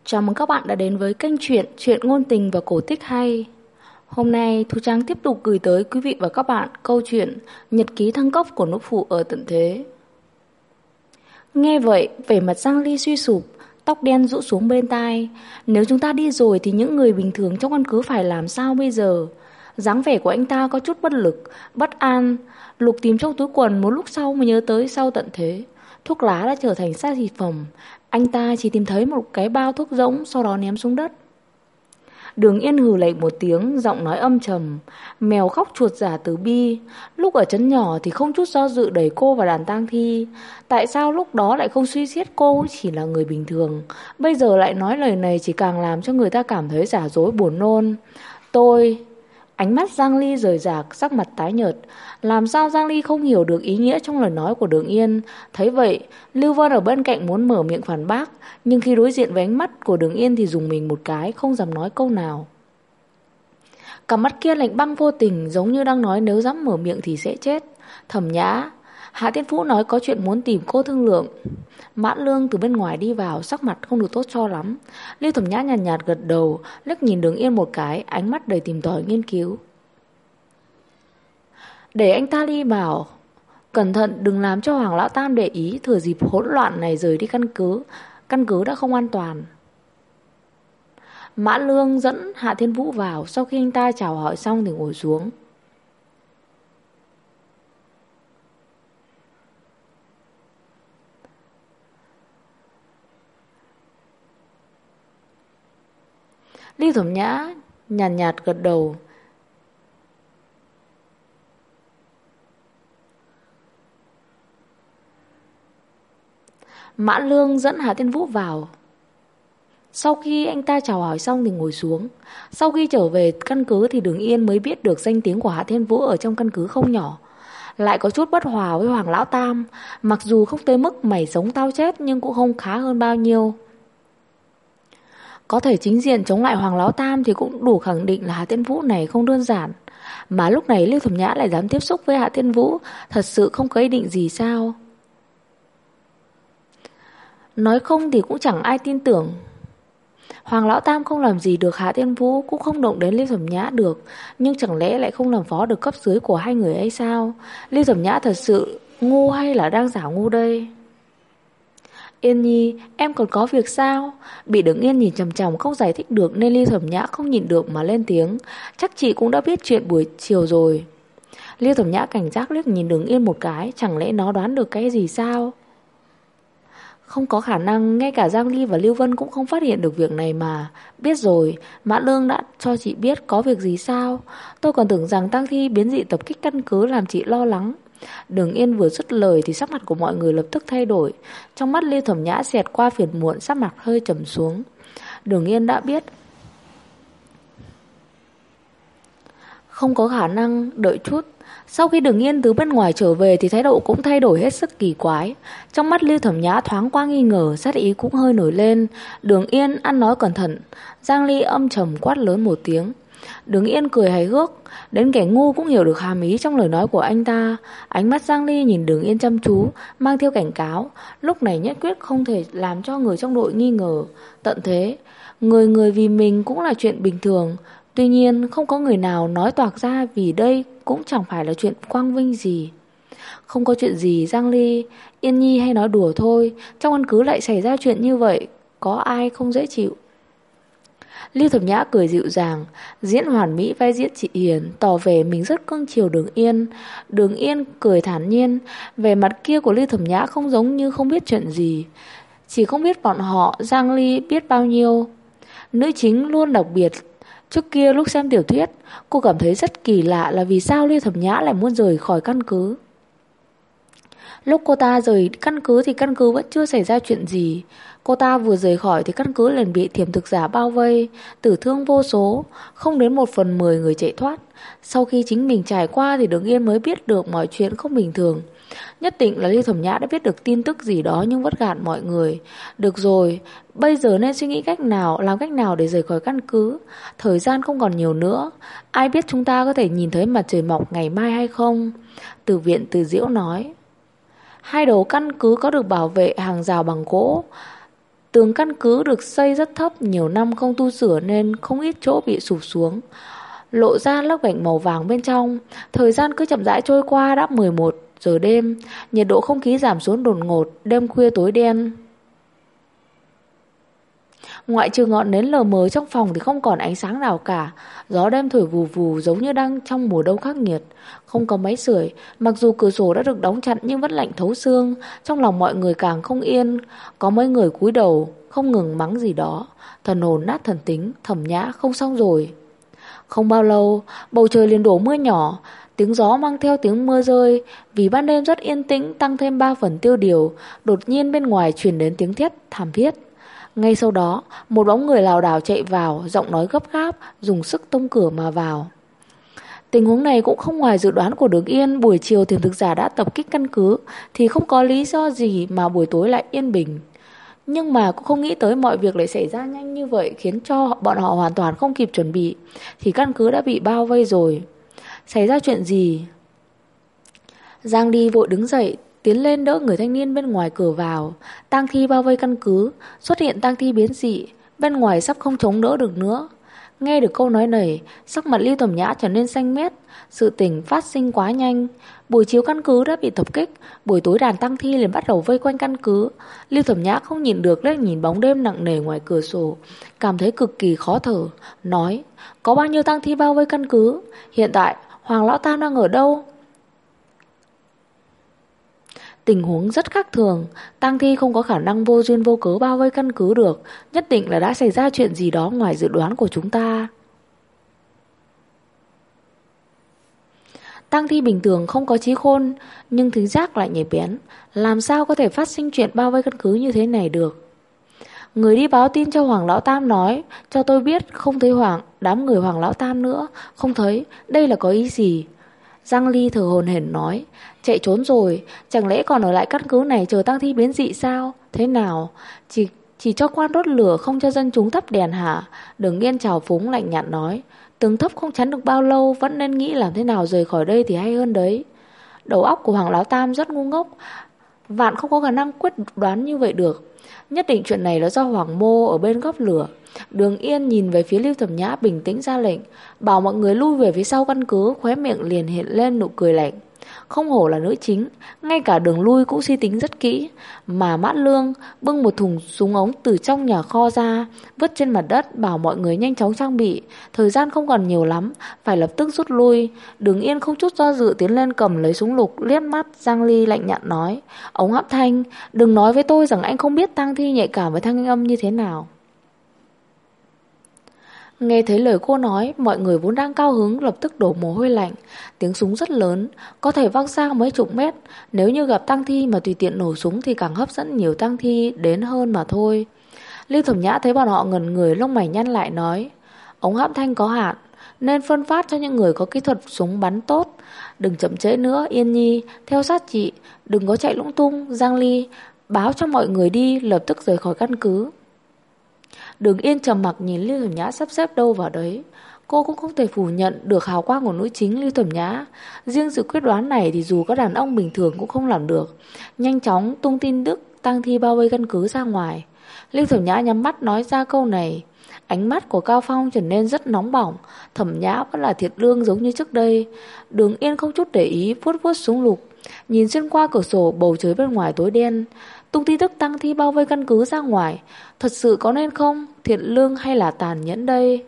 Chào mừng các bạn đã đến với kênh Chuyện ngôn tình và cổ tích hay. Hôm nay Thu Trang tiếp tục gửi tới quý vị và các bạn câu chuyện Nhật ký thăng cấp của nỗ phụ ở tận thế. Nghe vậy, vẻ mặt Giang Ly suy sụp, tóc đen rũ xuống bên tai. Nếu chúng ta đi rồi thì những người bình thường trong căn cứ phải làm sao bây giờ? Dáng vẻ của anh ta có chút bất lực, bất an. Lục tìm trong túi quần, một lúc sau mới nhớ tới sau tận thế thuốc lá đã trở thành xác thịt phẩm. Anh ta chỉ tìm thấy một cái bao thuốc rỗng, sau đó ném xuống đất. Đường Yên hừ lạnh một tiếng, giọng nói âm trầm. Mèo khóc chuột giả từ bi. Lúc ở trấn nhỏ thì không chút do dự đẩy cô vào đàn tang thi. Tại sao lúc đó lại không suy xét cô chỉ là người bình thường? Bây giờ lại nói lời này chỉ càng làm cho người ta cảm thấy giả dối buồn nôn. Ánh mắt Giang Ly rời rạc, sắc mặt tái nhợt. Làm sao Giang Ly không hiểu được ý nghĩa trong lời nói của Đường Yên? Thấy vậy, Lưu Vân ở bên cạnh muốn mở miệng phản bác, nhưng khi đối diện với ánh mắt của Đường Yên thì dùng mình một cái, không dám nói câu nào. Cặp mắt kia lạnh băng vô tình, giống như đang nói nếu dám mở miệng thì sẽ chết. Thẩm Nhã, Hạ Thiên Phú nói có chuyện muốn tìm cô thương lượng. Mãn Lương từ bên ngoài đi vào, sắc mặt không được tốt cho lắm. Lưu Thẩm Nhã nhàn nhạt gật đầu, liếc nhìn Đường Yên một cái, ánh mắt đầy tìm tòi nghiên cứu. Để anh ta đi vào, cẩn thận đừng làm cho Hoàng Lão Tam để ý, thừa dịp hỗn loạn này rời đi căn cứ đã không an toàn. Mãn Lương dẫn Hạ Thiên Vũ vào, sau khi anh ta chào hỏi xong thì ngồi xuống. Lưu Thẩm Nhã nhàn nhạt gật đầu. Mãn Lương dẫn Hạ Thiên Vũ vào. Sau khi anh ta chào hỏi xong thì ngồi xuống. Sau khi trở về căn cứ thì Đường Yên mới biết được danh tiếng của Hạ Thiên Vũ ở trong căn cứ không nhỏ. Lại có chút bất hòa với Hoàng Lão Tam. Mặc dù không tới mức mày sống tao chết nhưng cũng không khá hơn bao nhiêu. Có thể chính diện chống lại Hoàng Lão Tam thì cũng đủ khẳng định là Hạ Thiên Vũ này không đơn giản. Mà lúc này Lưu Thẩm Nhã lại dám tiếp xúc với Hạ Thiên Vũ, thật sự không có ý định gì sao? Nói không thì cũng chẳng ai tin tưởng. Hoàng Lão Tam không làm gì được Hạ Thiên Vũ, cũng không động đến Lưu Thẩm Nhã được, nhưng chẳng lẽ lại không làm phó được cấp dưới của hai người ấy sao? Lưu Thẩm Nhã thật sự ngu hay là đang giả ngu đây? Yên Nhi, em còn có việc sao? Bị Đường Yên nhìn chằm chằm không giải thích được nên Lưu Thẩm Nhã không nhịn được mà lên tiếng. Chắc chị cũng đã biết chuyện buổi chiều rồi. Lưu Thẩm Nhã cảnh giác liếc nhìn Đường Yên một cái, chẳng lẽ nó đoán được cái gì sao? Không có khả năng, ngay cả Giang Ly và Lưu Vân cũng không phát hiện được việc này mà. Biết rồi, Mã Lương đã cho chị biết có việc gì sao? Tôi còn tưởng rằng tang thi biến dị tập kích căn cứ làm chị lo lắng. Đường Yên vừa dứt lời thì sắc mặt của mọi người lập tức thay đổi. Trong mắt Lưu Thẩm Nhã xẹt qua phiền muộn, sắc mặt hơi trầm xuống. Đường Yên đã biết. Không có khả năng, đợi chút. Sau khi Đường Yên từ bên ngoài trở về thì thái độ cũng thay đổi hết sức kỳ quái. Trong mắt Lưu Thẩm Nhã thoáng qua nghi ngờ, sát ý cũng hơi nổi lên. Đường Yên ăn nói cẩn thận. Giang Ly âm trầm quát lớn một tiếng. Đường Yên cười hài hước, đến kẻ ngu cũng hiểu được hàm ý trong lời nói của anh ta. Ánh mắt Giang Ly nhìn Đường Yên chăm chú, mang theo cảnh cáo. Lúc này nhất quyết không thể làm cho người trong đội nghi ngờ. Tận thế, người vì mình cũng là chuyện bình thường. Tuy nhiên không có người nào nói toạc ra, vì đây cũng chẳng phải là chuyện quang vinh gì. Không có chuyện gì Giang Ly, Yên Nhi hay nói đùa thôi. Trong căn cứ lại xảy ra chuyện như vậy, có ai không dễ chịu? Lưu Thẩm Nhã cười dịu dàng, diễn hoàn mỹ vai diễn chị Hiền, tỏ vẻ mình rất cưng chiều Đường Yên. Đường Yên cười thản nhiên, vẻ mặt kia của Lưu Thẩm Nhã không giống như không biết chuyện gì. Chỉ không biết bọn họ Giang Ly biết bao nhiêu. Nữ chính luôn đặc biệt. Trước kia lúc xem tiểu thuyết, cô cảm thấy rất kỳ lạ là vì sao Lưu Thẩm Nhã lại muốn rời khỏi căn cứ. Lúc cô ta rời căn cứ thì căn cứ vẫn chưa xảy ra chuyện gì. Cô ta vừa rời khỏi thì căn cứ liền bị thiểm thực giả bao vây, tử thương vô số, không đến 1/10 người chạy thoát. Sau khi chính mình trải qua thì Đường Yên mới biết được mọi chuyện không bình thường. Nhất định là Lưu Thẩm Nhã đã biết được tin tức gì đó nhưng vẫn gạt mọi người. Được rồi, bây giờ nên suy nghĩ làm cách nào để rời khỏi căn cứ. Thời gian không còn nhiều nữa. Ai biết chúng ta có thể nhìn thấy mặt trời mọc ngày mai hay không? Từ viện Từ Diễu nói. Hai đầu căn cứ có được bảo vệ hàng rào bằng gỗ. Tường căn cứ được xây rất thấp, nhiều năm không tu sửa nên không ít chỗ bị sụp xuống, lộ ra lớp gạch màu vàng bên trong. Thời gian cứ chậm rãi trôi qua, đã 11 giờ đêm, nhiệt độ không khí giảm xuống đột ngột, đêm khuya tối đen. Ngoại trừ ngọn nến lờ mờ trong phòng thì không còn ánh sáng nào cả. Gió đêm thổi vù vù giống như đang trong mùa đông khắc nghiệt. Không có máy sưởi, mặc dù cửa sổ đã được đóng chặt nhưng vẫn lạnh thấu xương. Trong lòng mọi người càng không yên. Có mấy người cúi đầu không ngừng mắng gì đó. Thần hồn nát thần tính, Thẩm Nhã không xong rồi. Không bao lâu, bầu trời liền đổ mưa nhỏ. Tiếng gió mang theo tiếng mưa rơi. Vì ban đêm rất yên tĩnh, tăng thêm 3 phần tiêu điều. Đột nhiên bên ngoài truyền đến tiếng thét thảm thiết. Ngay sau đó, một bóng người lảo đảo chạy vào, giọng nói gấp gáp, dùng sức tông cửa mà vào. Tình huống này cũng không ngoài dự đoán của Đường Yên. Buổi chiều tiềm thực giả đã tập kích căn cứ thì không có lý do gì mà buổi tối lại yên bình. Nhưng mà cũng không nghĩ tới mọi việc lại xảy ra nhanh như vậy, khiến cho bọn họ hoàn toàn không kịp chuẩn bị. Thì căn cứ đã bị bao vây rồi. Xảy ra chuyện gì? Giang Ly vội đứng dậy, tiến lên đỡ người thanh niên bên ngoài cửa vào. Tang thi bao vây căn cứ, xuất hiện tang thi biến dị, bên ngoài sắp không chống đỡ được nữa. Nghe được câu nói này, sắc mặt Lưu Thẩm Nhã trở nên xanh mét. Sự tình phát sinh quá nhanh. Buổi chiều căn cứ đã bị tập kích, buổi tối đàn tang thi liền bắt đầu vây quanh căn cứ. Lưu Thẩm Nhã không nhìn được, liếc nhìn bóng đêm nặng nề ngoài cửa sổ, cảm thấy cực kỳ khó thở, nói: có bao nhiêu tang thi bao vây căn cứ? Hiện tại Hoàng Lão Tam đang ở đâu? Tình huống rất khác thường, tang thi không có khả năng vô duyên vô cớ bao vây căn cứ được, nhất định là đã xảy ra chuyện gì đó ngoài dự đoán của chúng ta. Tang thi bình thường không có trí khôn, nhưng thính giác lại nhạy bén, làm sao có thể phát sinh chuyện bao vây căn cứ như thế này được. Người đi báo tin cho Hoàng Lão Tam nói, cho tôi biết không thấy đám người Hoàng Lão Tam nữa, không thấy, đây là có ý gì? Giang Ly thở hổn hển nói, chạy trốn rồi, chẳng lẽ còn ở lại căn cứ này chờ tang thi biến dị sao? Thế nào? Chỉ cho quan đốt lửa không cho dân chúng thắp đèn hả? Đường Yên trào phúng lạnh nhạt nói, tường thấp không chắn được bao lâu, vẫn nên nghĩ làm thế nào rời khỏi đây thì hay hơn đấy. Đầu óc của Hoàng Lão Tam rất ngu ngốc, vạn không có khả năng quyết đoán như vậy được. Nhất định chuyện này là do Hoàng Mô ở bên góc lửa. Đường Yên nhìn về phía Lưu Thẩm Nhã bình tĩnh ra lệnh, bảo mọi người lui về phía sau căn cứ, khóe miệng liền hiện lên nụ cười lạnh. Không hổ là nữ chính, ngay cả đường lui cũng suy tính rất kỹ. Mà Mã Lương bưng một thùng súng ống từ trong nhà kho ra, vứt trên mặt đất, bảo mọi người nhanh chóng trang bị. Thời gian không còn nhiều lắm, phải lập tức rút lui. Đường Yên không chút do dự tiến lên cầm lấy súng lục, liếc mắt Giang Ly lạnh nhạt nói, Ống Hấp Thanh, đừng nói với tôi rằng anh không biết tang thi nhạy cảm với thanh âm như thế nào. Nghe thấy lời cô nói, mọi người vốn đang cao hứng lập tức đổ mồ hôi lạnh. Tiếng súng rất lớn, có thể vang xa mấy chục mét. Nếu như gặp tang thi mà tùy tiện nổ súng thì càng hấp dẫn nhiều tang thi đến hơn mà thôi. Lưu Thẩm Nhã thấy bọn họ ngẩn người, lông mày nhăn lại nói, ống hãm thanh có hạn, nên phân phát cho những người có kỹ thuật súng bắn tốt. Đừng chậm trễ nữa, Yên Nhi, theo sát chị, đừng có chạy lung tung. Giang Ly, báo cho mọi người đi, lập tức rời khỏi căn cứ. Đường Yên trầm mặc nhìn Lưu Thẩm Nhã sắp xếp đâu vào đấy. Cô cũng không thể phủ nhận được hào quang của nữ chính Lưu Thẩm Nhã. Riêng sự quyết đoán này thì dù có đàn ông bình thường cũng không làm được. Nhanh chóng tung tin tức tang thi bao vây căn cứ ra ngoài. Lưu Thẩm Nhã nhắm mắt nói ra câu này. Ánh mắt của Cao Phong trở nên rất nóng bỏng. Thẩm Nhã vẫn là thiệt lương giống như trước đây. Đường Yên không chút để ý, vuốt vuốt súng lục, nhìn xuyên qua cửa sổ bầu trời bên ngoài tối đen. Tung tin tức tang thi bao vây căn cứ ra ngoài, thật sự có nên không? Thiện lương hay là tàn nhẫn đây?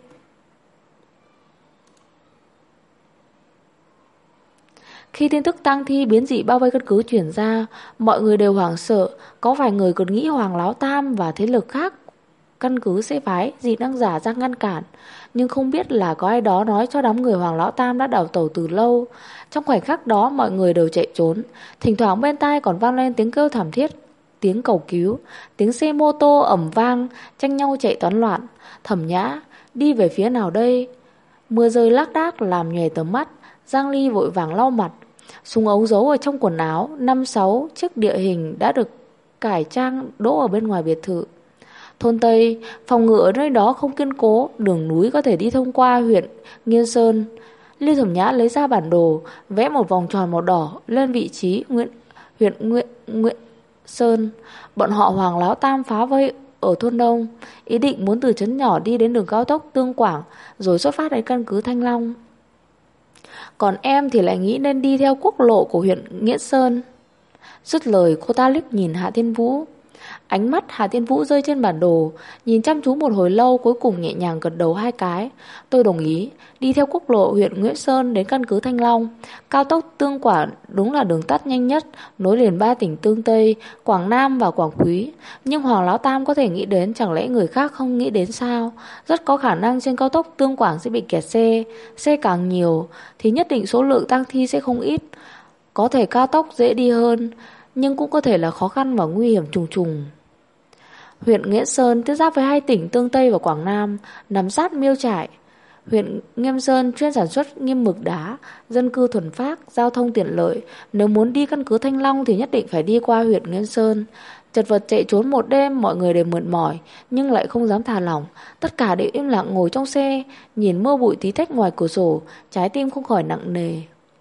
Khi tin tức tang thi biến dị bao vây căn cứ truyền ra, mọi người đều hoảng sợ. Có vài người còn nghĩ Hoàng Lão Tam và thế lực khác căn cứ sẽ phái dị năng giả ra ngăn cản, nhưng không biết là có ai đó nói cho đám người Hoàng Lão Tam đã đào tẩu từ lâu. Trong khoảnh khắc đó mọi người đều chạy trốn, thỉnh thoảng bên tai còn vang lên tiếng kêu thảm thiết, tiếng cầu cứu, tiếng xe mô tô ầm vang, tranh nhau chạy toán loạn. Thẩm Nhã đi về phía nào đây? Mưa rơi lác đác làm nhòe tầm mắt. Giang Ly vội vàng lau mặt. Súng ống giấu ở trong quần áo, 5-6 chiếc địa hình đã được cải trang đỗ ở bên ngoài biệt thự. Thôn Tây, phòng ngự ở nơi đó không kiên cố, đường núi có thể đi thông qua huyện Nghiên Sơn. Lưu Thẩm Nhã lấy ra bản đồ, vẽ một vòng tròn màu đỏ lên vị trí huyện Nguyện Sơn. Bọn họ Hoàng Lão Tam phá vây ở thôn Đông, ý định muốn từ trấn nhỏ đi đến đường cao tốc Tương Quảng rồi xuất phát đến căn cứ Thanh Long. Còn em thì lại nghĩ nên đi theo quốc lộ của huyện Nghĩa Sơn. Dứt lời cô ta liếc nhìn Hạ Thiên Vũ. Ánh mắt Hạ Thiên Vũ rơi trên bản đồ, nhìn chăm chú một hồi lâu, cuối cùng nhẹ nhàng gật đầu 2 cái. Tôi đồng ý, đi theo quốc lộ huyện Nghĩa Sơn đến căn cứ Thanh Long. Cao tốc Tương Quảng đúng là đường tắt nhanh nhất, nối liền 3 tỉnh Tương Tây, Quảng Nam và Quảng Quý. Nhưng Hoàng Lão Tam có thể nghĩ đến, chẳng lẽ người khác không nghĩ đến sao? Rất có khả năng trên cao tốc Tương Quảng sẽ bị kẹt xe. Xe càng nhiều thì nhất định số lượng tang thi sẽ không ít. Có thể cao tốc dễ đi hơn, nhưng cũng có thể là khó khăn và nguy hiểm trùng trùng. Huyện Nghĩa Sơn tiếp giáp với 2 tỉnh Tương Tây và Quảng Nam, nằm sát Miêu Trải. Huyện Nghiêm Sơn chuyên sản xuất nghiêm mực đá, dân cư thuần phác, giao thông tiện lợi. Nếu muốn đi căn cứ Thanh Long thì nhất định phải đi qua huyện Nghiêm Sơn. Chật vật chạy trốn một đêm, mọi người đều mệt mỏi nhưng lại không dám thả lỏng. Tất cả đều im lặng ngồi trong xe, nhìn mưa bụi tí tách ngoài cửa sổ, trái tim không khỏi nặng nề.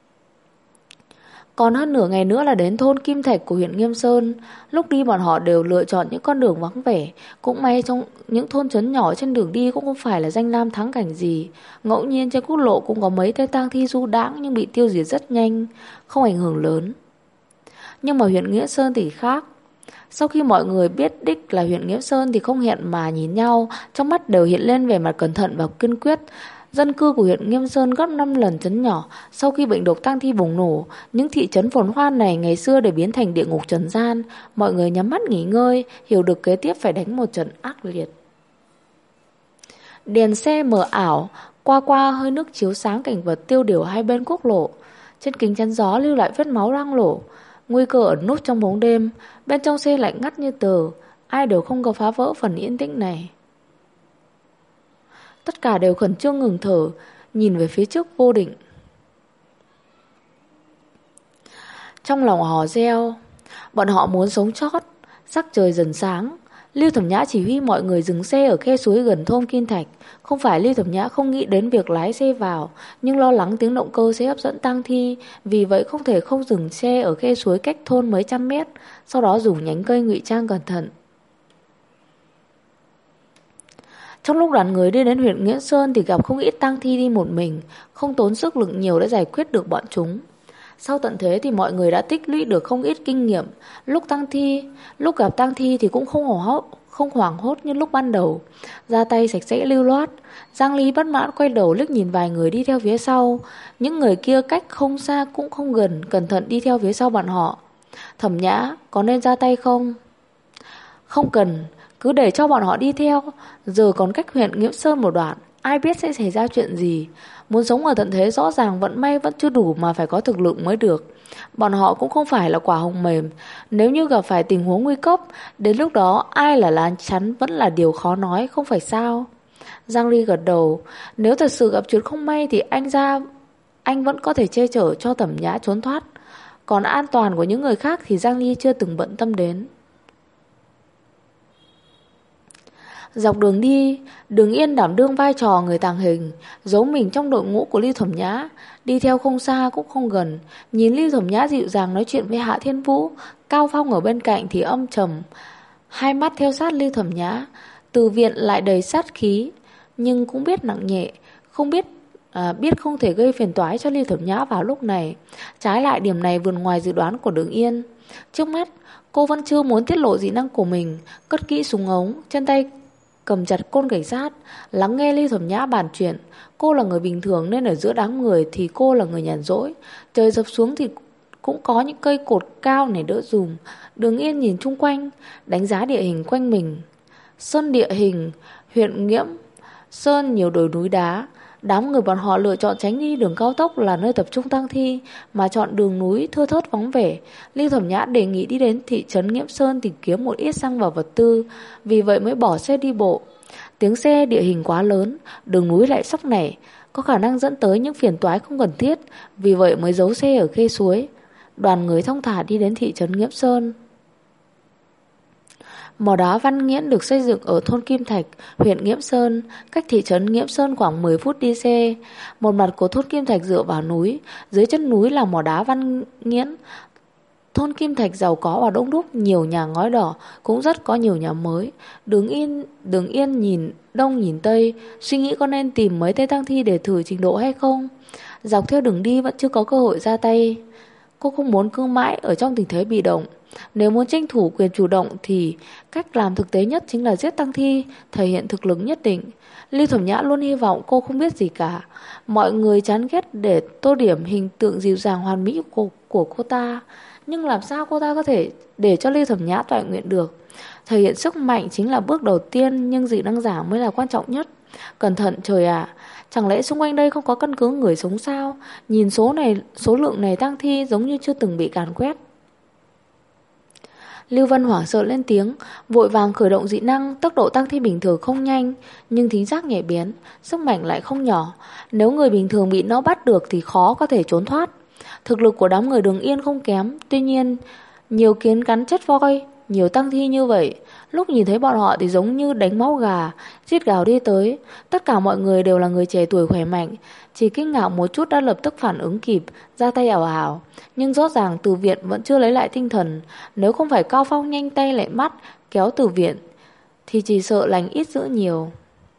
Còn hơn nửa ngày nữa là đến thôn Kim Thạch của huyện Nghiêm Sơn. Lúc đi bọn họ đều lựa chọn những con đường vắng vẻ. Cũng may trong những thôn trấn nhỏ trên đường đi cũng không phải là danh lam thắng cảnh gì. Ngẫu nhiên trên quốc lộ cũng có mấy tên tang thi du đãng nhưng bị tiêu diệt rất nhanh, không ảnh hưởng lớn. Nhưng mà huyện Nghĩa Sơn thì khác. Sau khi mọi người biết đích là huyện Nghĩa Sơn thì không hẹn mà nhìn nhau, trong mắt đều hiện lên vẻ mặt cẩn thận và kiên quyết. Dân cư của huyện Nghiêm Sơn gấp 5 lần trấn nhỏ. Sau khi bệnh độc tang thi bùng nổ, những thị trấn phồn hoa này ngày xưa để biến thành địa ngục trần gian. Mọi người nhắm mắt nghỉ ngơi, hiểu được kế tiếp phải đánh một trận ác liệt. Đèn xe mờ ảo, qua hơi nước chiếu sáng cảnh vật tiêu điều hai bên quốc lộ. Trên kính chắn gió lưu lại vết máu loang lổ. Nguy cơ ẩn núp trong bóng đêm. Bên trong xe lạnh ngắt như tờ. Ai đều không có phá vỡ phần yên tĩnh này. Tất cả đều khẩn trương ngừng thở, nhìn về phía trước vô định. Trong lòng hò reo, bọn họ muốn sống sót. Sắc trời dần sáng, Lưu Thẩm Nhã chỉ huy mọi người dừng xe ở khe suối gần thôn Kim Thạch. Không phải Lưu Thẩm Nhã không nghĩ đến việc lái xe vào, nhưng lo lắng tiếng động cơ sẽ hấp dẫn tang thi, vì vậy không thể không dừng xe ở khe suối cách thôn mấy trăm mét, sau đó dùng nhánh cây ngụy trang cẩn thận. Trong lúc đoàn người đi đến huyện Nghĩa Sơn thì gặp không ít tang thi đi một mình, không tốn sức lực nhiều để giải quyết được bọn chúng. Sau tận thế thì mọi người đã tích lũy được không ít kinh nghiệm. Lúc gặp tang thi thì cũng không hoảng hốt như lúc ban đầu. Ra tay sạch sẽ lưu loát. Giang Ly bất mãn quay đầu liếc nhìn vài người đi theo phía sau. Những người kia cách không xa cũng không gần, cẩn thận đi theo phía sau bọn họ. Thẩm Nhã, có nên ra tay không? Không cần, cứ để cho bọn họ đi theo. Giờ còn cách huyện Nghĩa Sơn một đoạn, ai biết sẽ xảy ra chuyện gì. Muốn sống ở tận thế rõ ràng vận may vẫn chưa đủ mà phải có thực lực mới được. Bọn họ cũng không phải là quả hồng mềm. Nếu như gặp phải tình huống nguy cấp, đến lúc đó ai là lá chắn vẫn là điều khó nói, không phải sao? Giang Ly gật đầu. Nếu thật sự gặp chuyện không may thì anh vẫn có thể che chở cho Thẩm Nhã trốn thoát. Còn an toàn của những người khác thì Giang Ly chưa từng bận tâm đến. Dọc đường đi, Đường Yên đảm đương vai trò người tàng hình, giấu mình trong đội ngũ của Lưu Thẩm Nhã, đi theo không xa cũng không gần. Nhìn Lưu Thẩm Nhã dịu dàng nói chuyện với Hạ Thiên Vũ, Cao Phong ở bên cạnh thì âm trầm, hai mắt theo sát Lưu Thẩm Nhã. Từ viện lại đầy sát khí, nhưng cũng biết nặng nhẹ, biết không thể gây phiền toái cho Lưu Thẩm Nhã vào lúc này. Trái lại điểm này vượt ngoài dự đoán của Đường Yên. Trước mắt, cô vẫn chưa muốn tiết lộ dị năng của mình, cất kỹ súng ống, chân tay cầm chặt côn cảnh sát, lắng nghe Lưu Thẩm Nhã bàn chuyện. Cô là người bình thường nên ở giữa đám người thì cô là người nhàn rỗi. Trời sập xuống thì cũng có những cây cột cao này đỡ dùm. Đường Yên nhìn chung quanh, đánh giá địa hình quanh mình. Sơn địa hình, huyện Nghiễm Sơn nhiều đồi núi đá. Đám người bọn họ lựa chọn tránh đi đường cao tốc là nơi tập trung tang thi, mà chọn đường núi thưa thớt vắng vẻ. Lưu Thẩm Nhã đề nghị đi đến thị trấn Nghiễm Sơn tìm kiếm một ít xăng và vật tư, vì vậy mới bỏ xe đi bộ. Tiếng xe địa hình quá lớn, đường núi lại sóc nảy, có khả năng dẫn tới những phiền toái không cần thiết, vì vậy mới giấu xe ở khe suối. Đoàn người thong thả đi đến thị trấn Nghiễm Sơn. Mỏ đá Văn Nghiễn được xây dựng ở thôn Kim Thạch, huyện Nghiễm Sơn, cách thị trấn Nghiễm Sơn khoảng 10 phút đi xe. Một mặt của thôn Kim Thạch dựa vào núi, dưới chân núi là mỏ đá Văn Nghiễn. Thôn Kim Thạch giàu có và đông đúc, nhiều nhà ngói đỏ, cũng rất có nhiều nhà mới. Đường Yên nhìn đông nhìn tây, suy nghĩ có nên tìm mấy tay tang thi để thử trình độ hay không. Dọc theo đường đi vẫn chưa có cơ hội ra tay. Cô không muốn cứ mãi ở trong tình thế bị động. Nếu muốn tranh thủ quyền chủ động thì cách làm thực tế nhất chính là giết tang thi, thể hiện thực lực nhất định. Lưu Thẩm Nhã luôn hy vọng cô không biết gì cả. Mọi người chán ghét để tô điểm hình tượng dịu dàng hoàn mỹ của cô ta. Nhưng làm sao cô ta có thể để cho Lưu Thẩm Nhã toại nguyện được? Thể hiện sức mạnh chính là bước đầu tiên, nhưng dị năng giả mới là quan trọng nhất. Cẩn thận trời ạ, chẳng lẽ xung quanh đây không có căn cứ người sống sao? Nhìn số lượng này tang thi giống như chưa từng bị càn quét. Lưu Vân hoảng sợ lên tiếng, vội vàng khởi động dị năng. Tốc độ tang thi bình thường không nhanh, nhưng thính giác nhạy bén, sức mạnh lại không nhỏ. Nếu người bình thường bị nó bắt được thì khó có thể trốn thoát. Thực lực của đám người Đường Yên không kém, tuy nhiên nhiều kiến cắn chết voi, nhiều tang thi như vậy, lúc nhìn thấy bọn họ thì giống như đánh máu gà, giết gào đi tới. Tất cả mọi người đều là người trẻ tuổi khỏe mạnh, chỉ kinh ngạc một chút đã lập tức phản ứng kịp, ra tay ảo ảo. Nhưng rõ ràng Từ Viện vẫn chưa lấy lại tinh thần. Nếu không phải Cao Phong nhanh tay lại mắt kéo Từ Viện thì chỉ sợ lành ít dữ nhiều.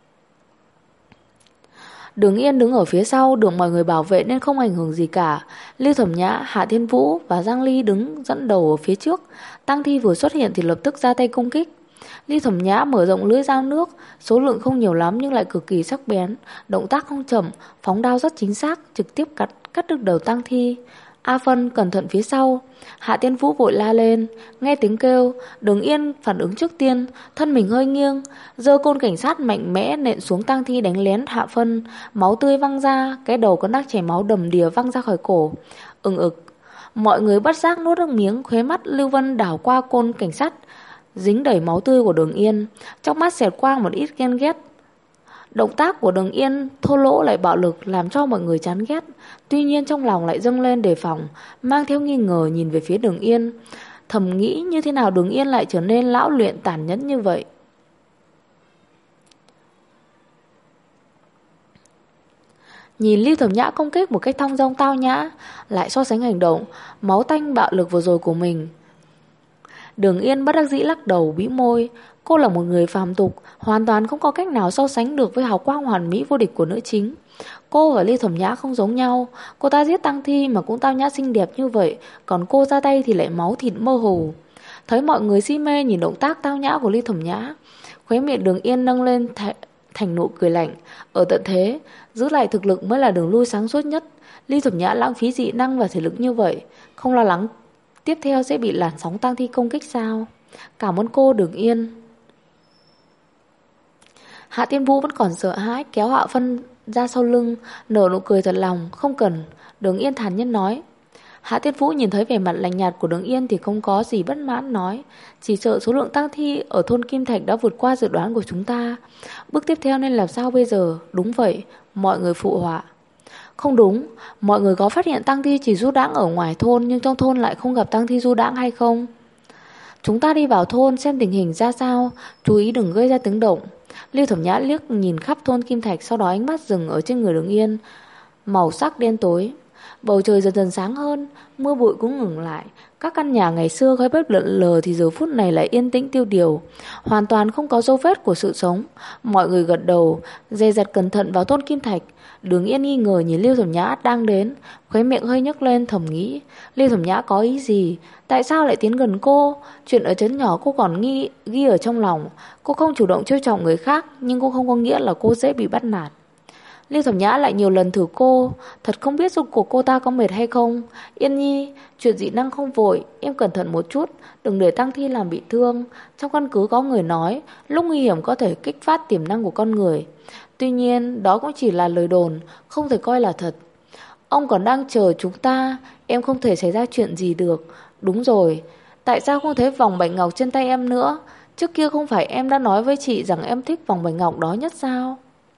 Đường Yên đứng ở phía sau, được mọi người bảo vệ nên không ảnh hưởng gì cả. Lưu Thẩm Nhã, Hạ Thiên Vũ và Giang Ly đứng dẫn đầu ở phía trước. Tang thi vừa xuất hiện thì lập tức ra tay công kích. Lưu Thẩm Nhã mở rộng lưỡi dao nước, số lượng không nhiều lắm nhưng lại cực kỳ sắc bén, động tác không chậm, phóng đao rất chính xác, trực tiếp cắt đứt đầu tang thi. A Phân cẩn thận phía sau. Hạ Tiên Vũ vội la lên. Nghe tiếng kêu, Đường Yên phản ứng trước tiên, thân mình hơi nghiêng, giơ côn cảnh sát mạnh mẽ nện xuống tang thi đánh lén Hạ Phân. Máu tươi văng ra, cái đầu con đắc chảy máu đầm đìa văng ra khỏi cổ. Ực. Mọi người bất giác nuốt nước miếng, khóe mắt Lưu Vân đảo qua côn cảnh sát dính đầy máu tươi của Đường Yên, trong mắt xẹt qua một ít ghen ghét. Động tác của Đường Yên thô lỗ lại bạo lực, làm cho mọi người chán ghét. Tuy nhiên trong lòng lại dâng lên đề phòng, mang theo nghi ngờ nhìn về phía Đường Yên, thầm nghĩ như thế nào Đường Yên lại trở nên lão luyện tàn nhẫn như vậy. Nhìn Lưu Thẩm Nhã công kích một cách thong dong tao nhã, lại so sánh hành động máu tanh bạo lực vừa rồi của mình, Đường Yên bất đắc dĩ lắc đầu bĩu môi. Cô là một người phàm tục, hoàn toàn không có cách nào so sánh được với hào quang hoàn mỹ vô địch của nữ chính. Cô và Lưu Thẩm Nhã không giống nhau. Cô ta giết tang thi mà cũng tao nhã xinh đẹp như vậy, còn cô ra tay thì lại máu thịt mơ hồ. Thấy mọi người si mê nhìn động tác tao nhã của Lưu Thẩm Nhã, khóe miệng Đường Yên nâng lên thành nụ cười lạnh. Ở tận thế, giữ lại thực lực mới là đường lui sáng suốt nhất. Lưu Thẩm Nhã lãng phí dị năng và thể lực như vậy, không lo lắng tiếp theo sẽ bị làn sóng tang thi công kích sao? Cảm ơn cô Đường Yên. Hạ Tiên Vũ vẫn còn sợ hãi, kéo Hạ Phân ra sau lưng, nở nụ cười thật lòng. Không cần, Đường Yên thản nhiên nói. Hạ Tiên Vũ nhìn thấy vẻ mặt lạnh nhạt của Đường Yên thì không có gì bất mãn, nói: chỉ sợ số lượng tang thi ở thôn Kim Thạch đã vượt qua dự đoán của chúng ta. Bước tiếp theo nên làm sao bây giờ? Đúng vậy, mọi người phụ họa. Không đúng, mọi người có phát hiện tang thi chỉ du đãng ở ngoài thôn, nhưng trong thôn lại không gặp tang thi du đãng hay không? Chúng ta đi vào thôn xem tình hình ra sao, chú ý đừng gây ra tiếng động. Lưu Thẩm Nhã liếc nhìn khắp thôn Kim Thạch, sau đó ánh mắt dừng ở trên người Đường Yên. Màu sắc đen tối, bầu trời dần dần sáng hơn, mưa bụi cũng ngừng lại. Các căn nhà ngày xưa khói bếp lượn lờ thì giờ phút này lại yên tĩnh tiêu điều, hoàn toàn không có dấu vết của sự sống. Mọi người gật đầu, dè dặt cẩn thận vào thôn Kim Thạch. Đường Yên nghi ngờ nhìn Lưu Thẩm Nhã đang đến, khóe miệng hơi nhếch lên, thầm nghĩ Lưu Thẩm Nhã có ý gì, tại sao lại tiến gần cô? Chuyện ở trấn nhỏ cô còn ghi ở trong lòng. Cô không chủ động trêu chọc người khác, nhưng cũng không có nghĩa là cô dễ bị bắt nạt. Lưu Thẩm Nhã lại nhiều lần thử cô, thật không biết rốt cuộc cô ta có mệt hay không. Yên Nhi, chuyện dị năng không vội, em cẩn thận một chút, đừng để tang thi làm bị thương. Trong căn cứ có người nói, lúc nguy hiểm có thể kích phát tiềm năng của con người. Tuy nhiên, đó cũng chỉ là lời đồn, không thể coi là thật. Ông còn đang chờ chúng ta, em không thể xảy ra chuyện gì được. Đúng rồi, tại sao không thấy vòng bạch ngọc trên tay em nữa? Trước kia không phải em đã nói với chị rằng em thích vòng bạch ngọc đó nhất sao?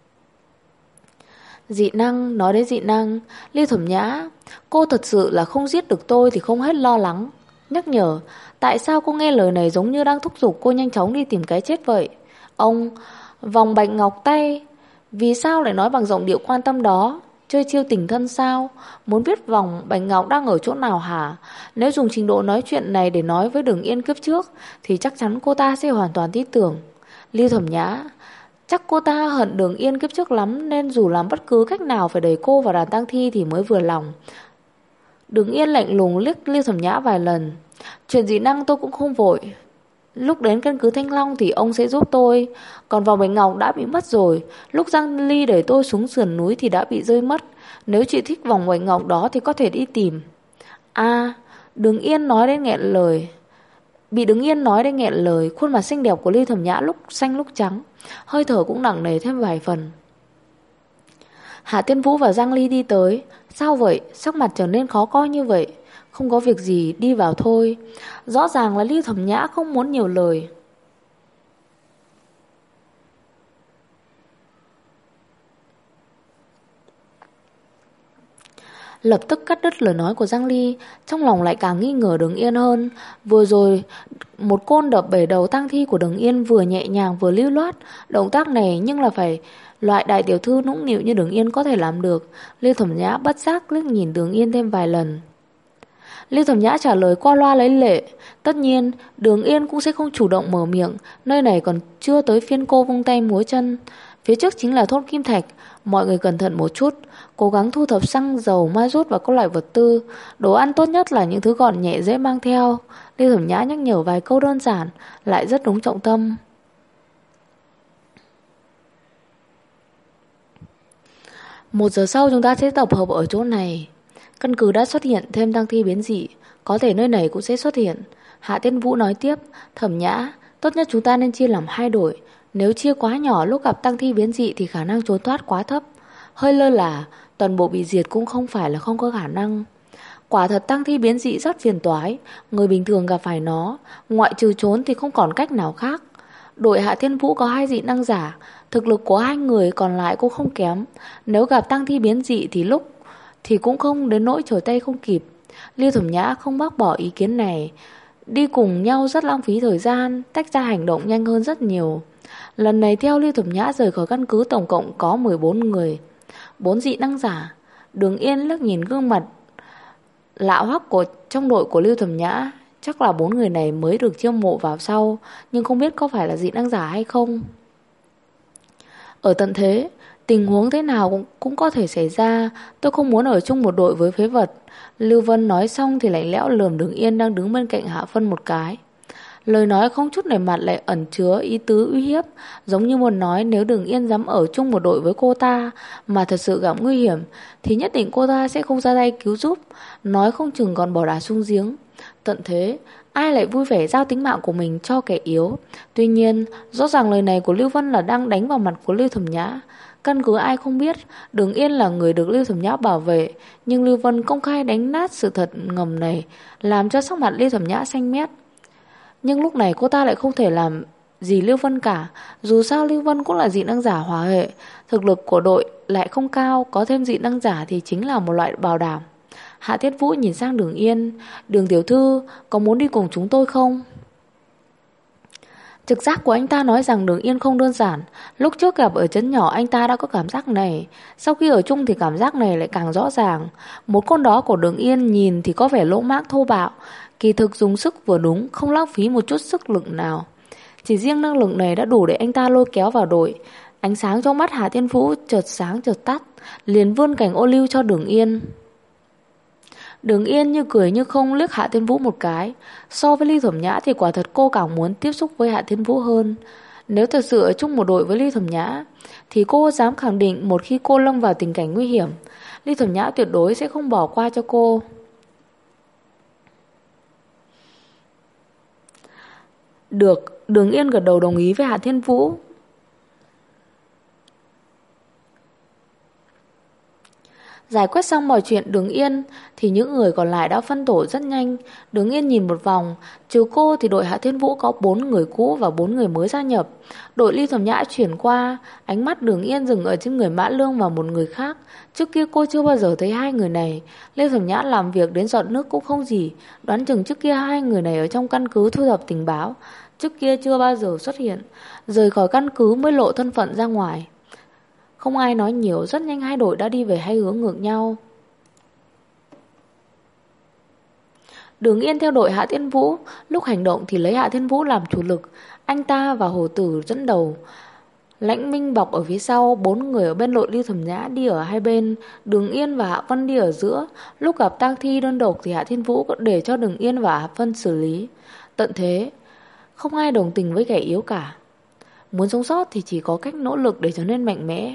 Dị năng, nói đến dị năng, Lưu Thẩm Nhã, cô thật sự là không giết được tôi thì không hết lo lắng. Nhắc nhở, tại sao cô nghe lời này giống như đang thúc giục cô nhanh chóng đi tìm cái chết vậy? Ông, vòng bạch ngọc tay, vì sao lại nói bằng giọng điệu quan tâm đó? Chơi chiêu tình thân sao? Muốn biết vòng Bạch Ngọc đang ở chỗ nào hả? Nếu dùng trình độ nói chuyện này để nói với Đường Yên kiếp trước thì chắc chắn cô ta sẽ hoàn toàn tin tưởng. Lưu Thẩm Nhã, chắc cô ta hận Đường Yên kiếp trước lắm, nên dù làm bất cứ cách nào phải đẩy cô vào đàn tang thi thì mới vừa lòng. Đường Yên lạnh lùng liếc Lưu Thẩm Nhã vài lần. Chuyện dị năng tôi cũng không vội. Lúc đến căn cứ Thanh Long thì ông sẽ giúp tôi. Còn vòng Bạch Ngọc đã bị mất rồi. Lúc Giang Ly đẩy tôi xuống sườn núi thì đã bị rơi mất. Nếu chị thích vòng Bạch Ngọc đó thì có thể đi tìm. À, Đường Yên nói đến nghẹn lời. Bị Đường Yên nói đến nghẹn lời, khuôn mặt xinh đẹp của Lưu Thẩm Nhã lúc xanh lúc trắng, hơi thở cũng nặng nề thêm vài phần. Hạ Tiên Vũ và Giang Ly đi tới. Sao vậy? Sắc mặt trở nên khó coi như vậy. Không có việc gì, đi vào thôi. Rõ ràng là Lưu Thẩm Nhã không muốn nhiều lời. Lập tức cắt đứt lời nói của Giang Ly. Trong lòng lại càng nghi ngờ Đường Yên hơn. Vừa rồi một côn đập bể đầu tang thi của Đường Yên vừa nhẹ nhàng vừa lưu loát. Động tác này nhưng là phải loại đại tiểu thư nũng nịu như Đường Yên có thể làm được. Lưu Thẩm Nhã bất giác liếc nhìn Đường Yên thêm vài lần. Lưu Thẩm Nhã trả lời qua loa lấy lệ. Tất nhiên Đường Yên cũng sẽ không chủ động mở miệng. Nơi này còn chưa tới phiên cô vung tay múa chân. Phía trước chính là thôn Kim Thạch. Mọi người cẩn thận một chút, cố gắng thu thập xăng, dầu, ma rút và các loại vật tư. Đồ ăn tốt nhất là những thứ gọn nhẹ dễ mang theo. Lưu Thẩm Nhã nhắc nhở vài câu đơn giản, lại rất đúng trọng tâm. 1 giờ sau chúng ta sẽ tập hợp ở chỗ này. Căn cứ đã xuất hiện thêm tang thi biến dị, có thể nơi này cũng sẽ xuất hiện. Hạ Tiên Vũ nói tiếp. Thẩm Nhã, tốt nhất chúng ta nên chia làm 2 đội. Nếu chia quá nhỏ lúc gặp tang thi biến dị thì khả năng trốn thoát quá thấp. Hơi lơ là, toàn bộ bị diệt cũng không phải là không có khả năng. Quả thật tang thi biến dị rất phiền toái, người bình thường gặp phải nó, ngoại trừ trốn thì không còn cách nào khác. Đội Hạ Thiên Vũ có 2 dị năng giả, thực lực của 2 người còn lại cũng không kém. Nếu gặp tang thi biến dị thì cũng không đến nỗi trở tay không kịp. Lưu Thẩm Nhã không bác bỏ ý kiến này. Đi cùng nhau rất lãng phí thời gian, tách ra hành động nhanh hơn rất nhiều. Lần này theo Lưu Thẩm Nhã rời khỏi căn cứ tổng cộng có 14 người, 4 dị năng giả. Đường Yên liếc nhìn gương mặt lạ hoắc trong đội của Lưu Thẩm Nhã. Chắc là 4 người này mới được chiêu mộ vào sau, nhưng không biết có phải là dị năng giả hay không. Ở tận thế, tình huống thế nào cũng có thể xảy ra. Tôi không muốn ở chung một đội với phế vật. Lưu Vân nói xong thì lạnh lẽo lườm Đường Yên đang đứng bên cạnh Hạ Phân một cái. Lời nói không chút nể mặt lại ẩn chứa ý tứ uy hiếp, giống như muốn nói nếu Đường Yên dám ở chung một đội với cô ta mà thật sự gặp nguy hiểm thì nhất định cô ta sẽ không ra tay cứu giúp, nói không chừng còn bỏ đá xuống giếng. Tận thế, ai lại vui vẻ giao tính mạng của mình cho kẻ yếu. Tuy nhiên, rõ ràng lời này của Lưu Vân là đang đánh vào mặt của Lưu Thẩm Nhã. Căn cứ ai không biết, Đường Yên là người được Lưu Thẩm Nhã bảo vệ, nhưng Lưu Vân công khai đánh nát sự thật ngầm này, làm cho sắc mặt Lưu Thẩm Nhã xanh mét. Nhưng lúc này cô ta lại không thể làm gì Lưu Vân cả. Dù sao Lưu Vân cũng là dị năng giả hỏa hệ, thực lực của đội lại không cao, có thêm dị năng giả thì chính là một loại bảo đảm. Hạ Thiết Vũ nhìn sang Đường Yên. Đường tiểu thư, có muốn đi cùng chúng tôi không? Trực giác của anh ta nói rằng Đường Yên không đơn giản. Lúc trước gặp ở trấn nhỏ anh ta đã có cảm giác này. Sau khi ở chung thì cảm giác này lại càng rõ ràng. Một con đó của Đường Yên nhìn thì có vẻ lỗ mãng thô bạo, kỳ thực dùng sức vừa đúng, không lãng phí một chút sức lực nào. Chỉ riêng năng lực này đã đủ để anh ta lôi kéo vào đội. Ánh sáng trong mắt Hạ Thiên Vũ chợt sáng chợt tắt, liền vươn cành ô liu cho Đường Yên. Đường Yên như cười như không liếc Hạ Thiên Vũ một cái. So với Ly Thẩm Nhã thì quả thật cô càng muốn tiếp xúc với Hạ Thiên Vũ hơn. Nếu thật sự ở chung một đội với Ly Thẩm Nhã thì cô dám khẳng định một khi cô lâm vào tình cảnh nguy hiểm, Ly Thẩm Nhã tuyệt đối sẽ không bỏ qua cho cô. Được, Đường Yên gật đầu đồng ý với Hạ Thiên Vũ. Giải quyết xong mọi chuyện Đường Yên thì những người còn lại đã phân tổ rất nhanh. Đường Yên nhìn một vòng, trừ cô thì đội Hạ Thiên Vũ có 4 người cũ và 4 người mới gia nhập. Đội Ly Thẩm Nhã chuyển qua, ánh mắt Đường Yên dừng ở trên người Mã Lương và một người khác. Trước kia cô chưa bao giờ thấy 2 người này. Ly Thẩm Nhã làm việc đến giọt nước cũng không gì, đoán chừng trước kia 2 người này ở trong căn cứ thu thập tình báo, trước kia chưa bao giờ xuất hiện, rời khỏi căn cứ mới lộ thân phận ra ngoài. Không ai nói nhiều, rất nhanh hai đội đã đi về hai hướng ngược nhau. Đường Yên theo đội Hạ Thiên Vũ, lúc hành động thì lấy Hạ Thiên Vũ làm chủ lực, anh ta và Hồ Tử dẫn đầu. Lãnh Minh bọc ở phía sau, 4 người ở bên đội Lưu Thẩm Nhã đi ở hai bên, Đường Yên và Hạ Vân đi ở giữa. Lúc gặp tang thi đơn độc thì Hạ Thiên Vũ có để cho Đường Yên và Hạ Vân xử lý. Tận thế, không ai đồng tình với kẻ yếu cả. Muốn sống sót thì chỉ có cách nỗ lực để trở nên mạnh mẽ.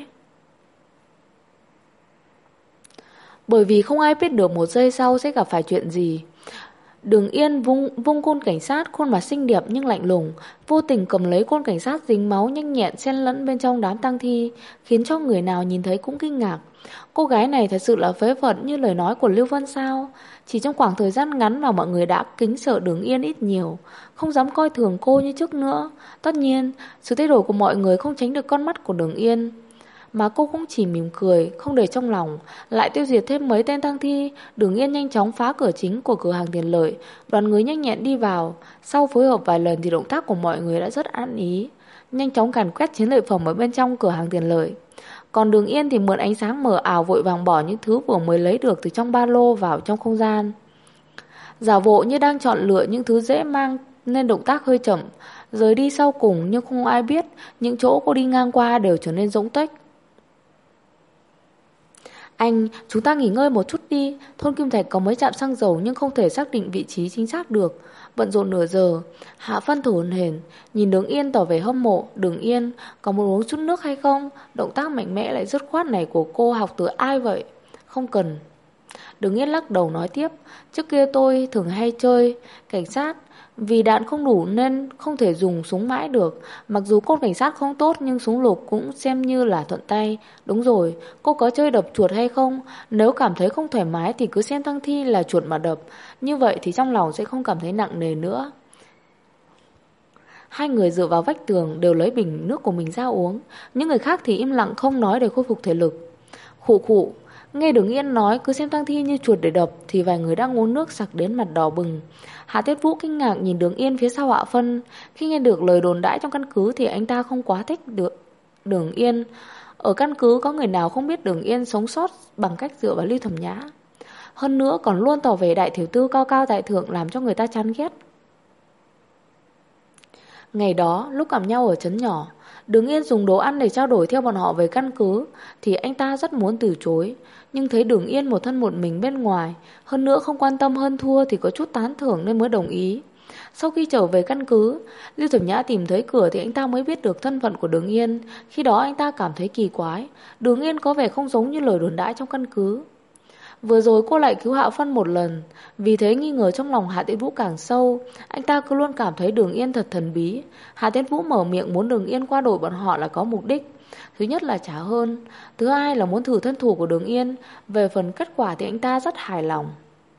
Bởi vì không ai biết được một giây sau sẽ gặp phải chuyện gì. Đường Yên vung côn cảnh sát, khuôn mặt xinh đẹp nhưng lạnh lùng, vô tình cầm lấy côn cảnh sát dính máu nhanh nhẹn xen lẫn bên trong đám tang thi, khiến cho người nào nhìn thấy cũng kinh ngạc. Cô gái này thật sự là phế vật như lời nói của Lưu Vân sao? Chỉ trong khoảng thời gian ngắn mà mọi người đã kính sợ Đường Yên ít nhiều, không dám coi thường cô như trước nữa. Tất nhiên, sự thay đổi của mọi người không tránh được con mắt của Đường Yên, mà cô cũng chỉ mỉm cười, không để trong lòng. Lại tiêu diệt thêm mấy tên tang thi. Đường Yên nhanh chóng phá cửa chính của cửa hàng Tiền Lợi, đoàn người nhanh nhẹn đi vào. Sau phối hợp vài lần thì động tác của mọi người đã rất ăn ý, nhanh chóng càn quét chiến lợi phẩm ở bên trong cửa hàng Tiền Lợi. Còn Đường Yên thì mượn ánh sáng mờ ảo vội vàng bỏ những thứ vừa mới lấy được từ trong ba lô vào trong không gian, giả bộ như đang chọn lựa những thứ dễ mang nên động tác hơi chậm. Rời đi sau cùng nhưng không ai biết những chỗ cô đi ngang qua đều trở nên rỗng tuếch. Anh, chúng ta nghỉ ngơi một chút đi. Thôn Kim Thạch có mấy trạm xăng dầu nhưng không thể xác định vị trí chính xác được. Bận rộn nửa giờ. Hạ Phân thở hổn hển, nhìn Đường Yên tỏ vẻ hâm mộ. Đường Yên, có muốn uống chút nước hay không? Động tác mạnh mẽ lại dứt khoát này của cô học từ ai vậy? Không cần. Đường Yên lắc đầu nói tiếp. Trước kia tôi thường hay chơi cảnh sát, vì đạn không đủ nên không thể dùng súng mãi được. Mặc dù côn cảnh sát không tốt nhưng súng lục cũng xem như là thuận tay. Đúng rồi, cô có chơi đập chuột hay không? Nếu cảm thấy không thoải mái thì cứ xem tang thi là chuột mà đập. Như vậy thì trong lòng sẽ không cảm thấy nặng nề nữa. Hai người dựa vào vách tường đều lấy bình nước của mình ra uống. Những người khác thì im lặng không nói để khôi phục thể lực. Khụ khụ. Nghe Đường Yên nói cứ xem tang thi như chuột để đập thì vài người đang uống nước sặc đến mặt đỏ bừng. Hạ Tiết Vũ kinh ngạc nhìn Đường Yên phía sau Hạ Phân. Khi nghe được lời đồn đãi trong căn cứ thì anh ta không quá thích được Đường Yên. Ở căn cứ có người nào không biết Đường Yên sống sót bằng cách dựa vào Lưu Thẩm Nhã. Hơn nữa còn luôn tỏ vẻ đại tiểu thư cao cao tại thượng, làm cho người ta chán ghét. Ngày đó lúc gặp nhau ở trấn nhỏ, Đường Yên dùng đồ ăn để trao đổi theo bọn họ về căn cứ thì anh ta rất muốn từ chối. Nhưng thấy Đường Yên một thân một mình bên ngoài, hơn nữa không quan tâm hơn thua thì có chút tán thưởng nên mới đồng ý. Sau khi trở về căn cứ, Lưu Thẩm Nhã tìm thấy cửa thì anh ta mới biết được thân phận của Đường Yên. Khi đó anh ta cảm thấy kỳ quái, Đường Yên có vẻ không giống như lời đồn đãi trong căn cứ. Vừa rồi cô lại cứu Hạ Phân một lần, vì thế nghi ngờ trong lòng Hạ Tiễn Vũ càng sâu. Anh ta cứ luôn cảm thấy Đường Yên thật thần bí. Hạ Tiễn Vũ mở miệng muốn Đường Yên qua đội bọn họ là có mục đích. Thứ nhất là trả hơn, thứ hai là muốn thử thân thủ của Đường Yên. Về phần kết quả thì anh ta rất hài lòng.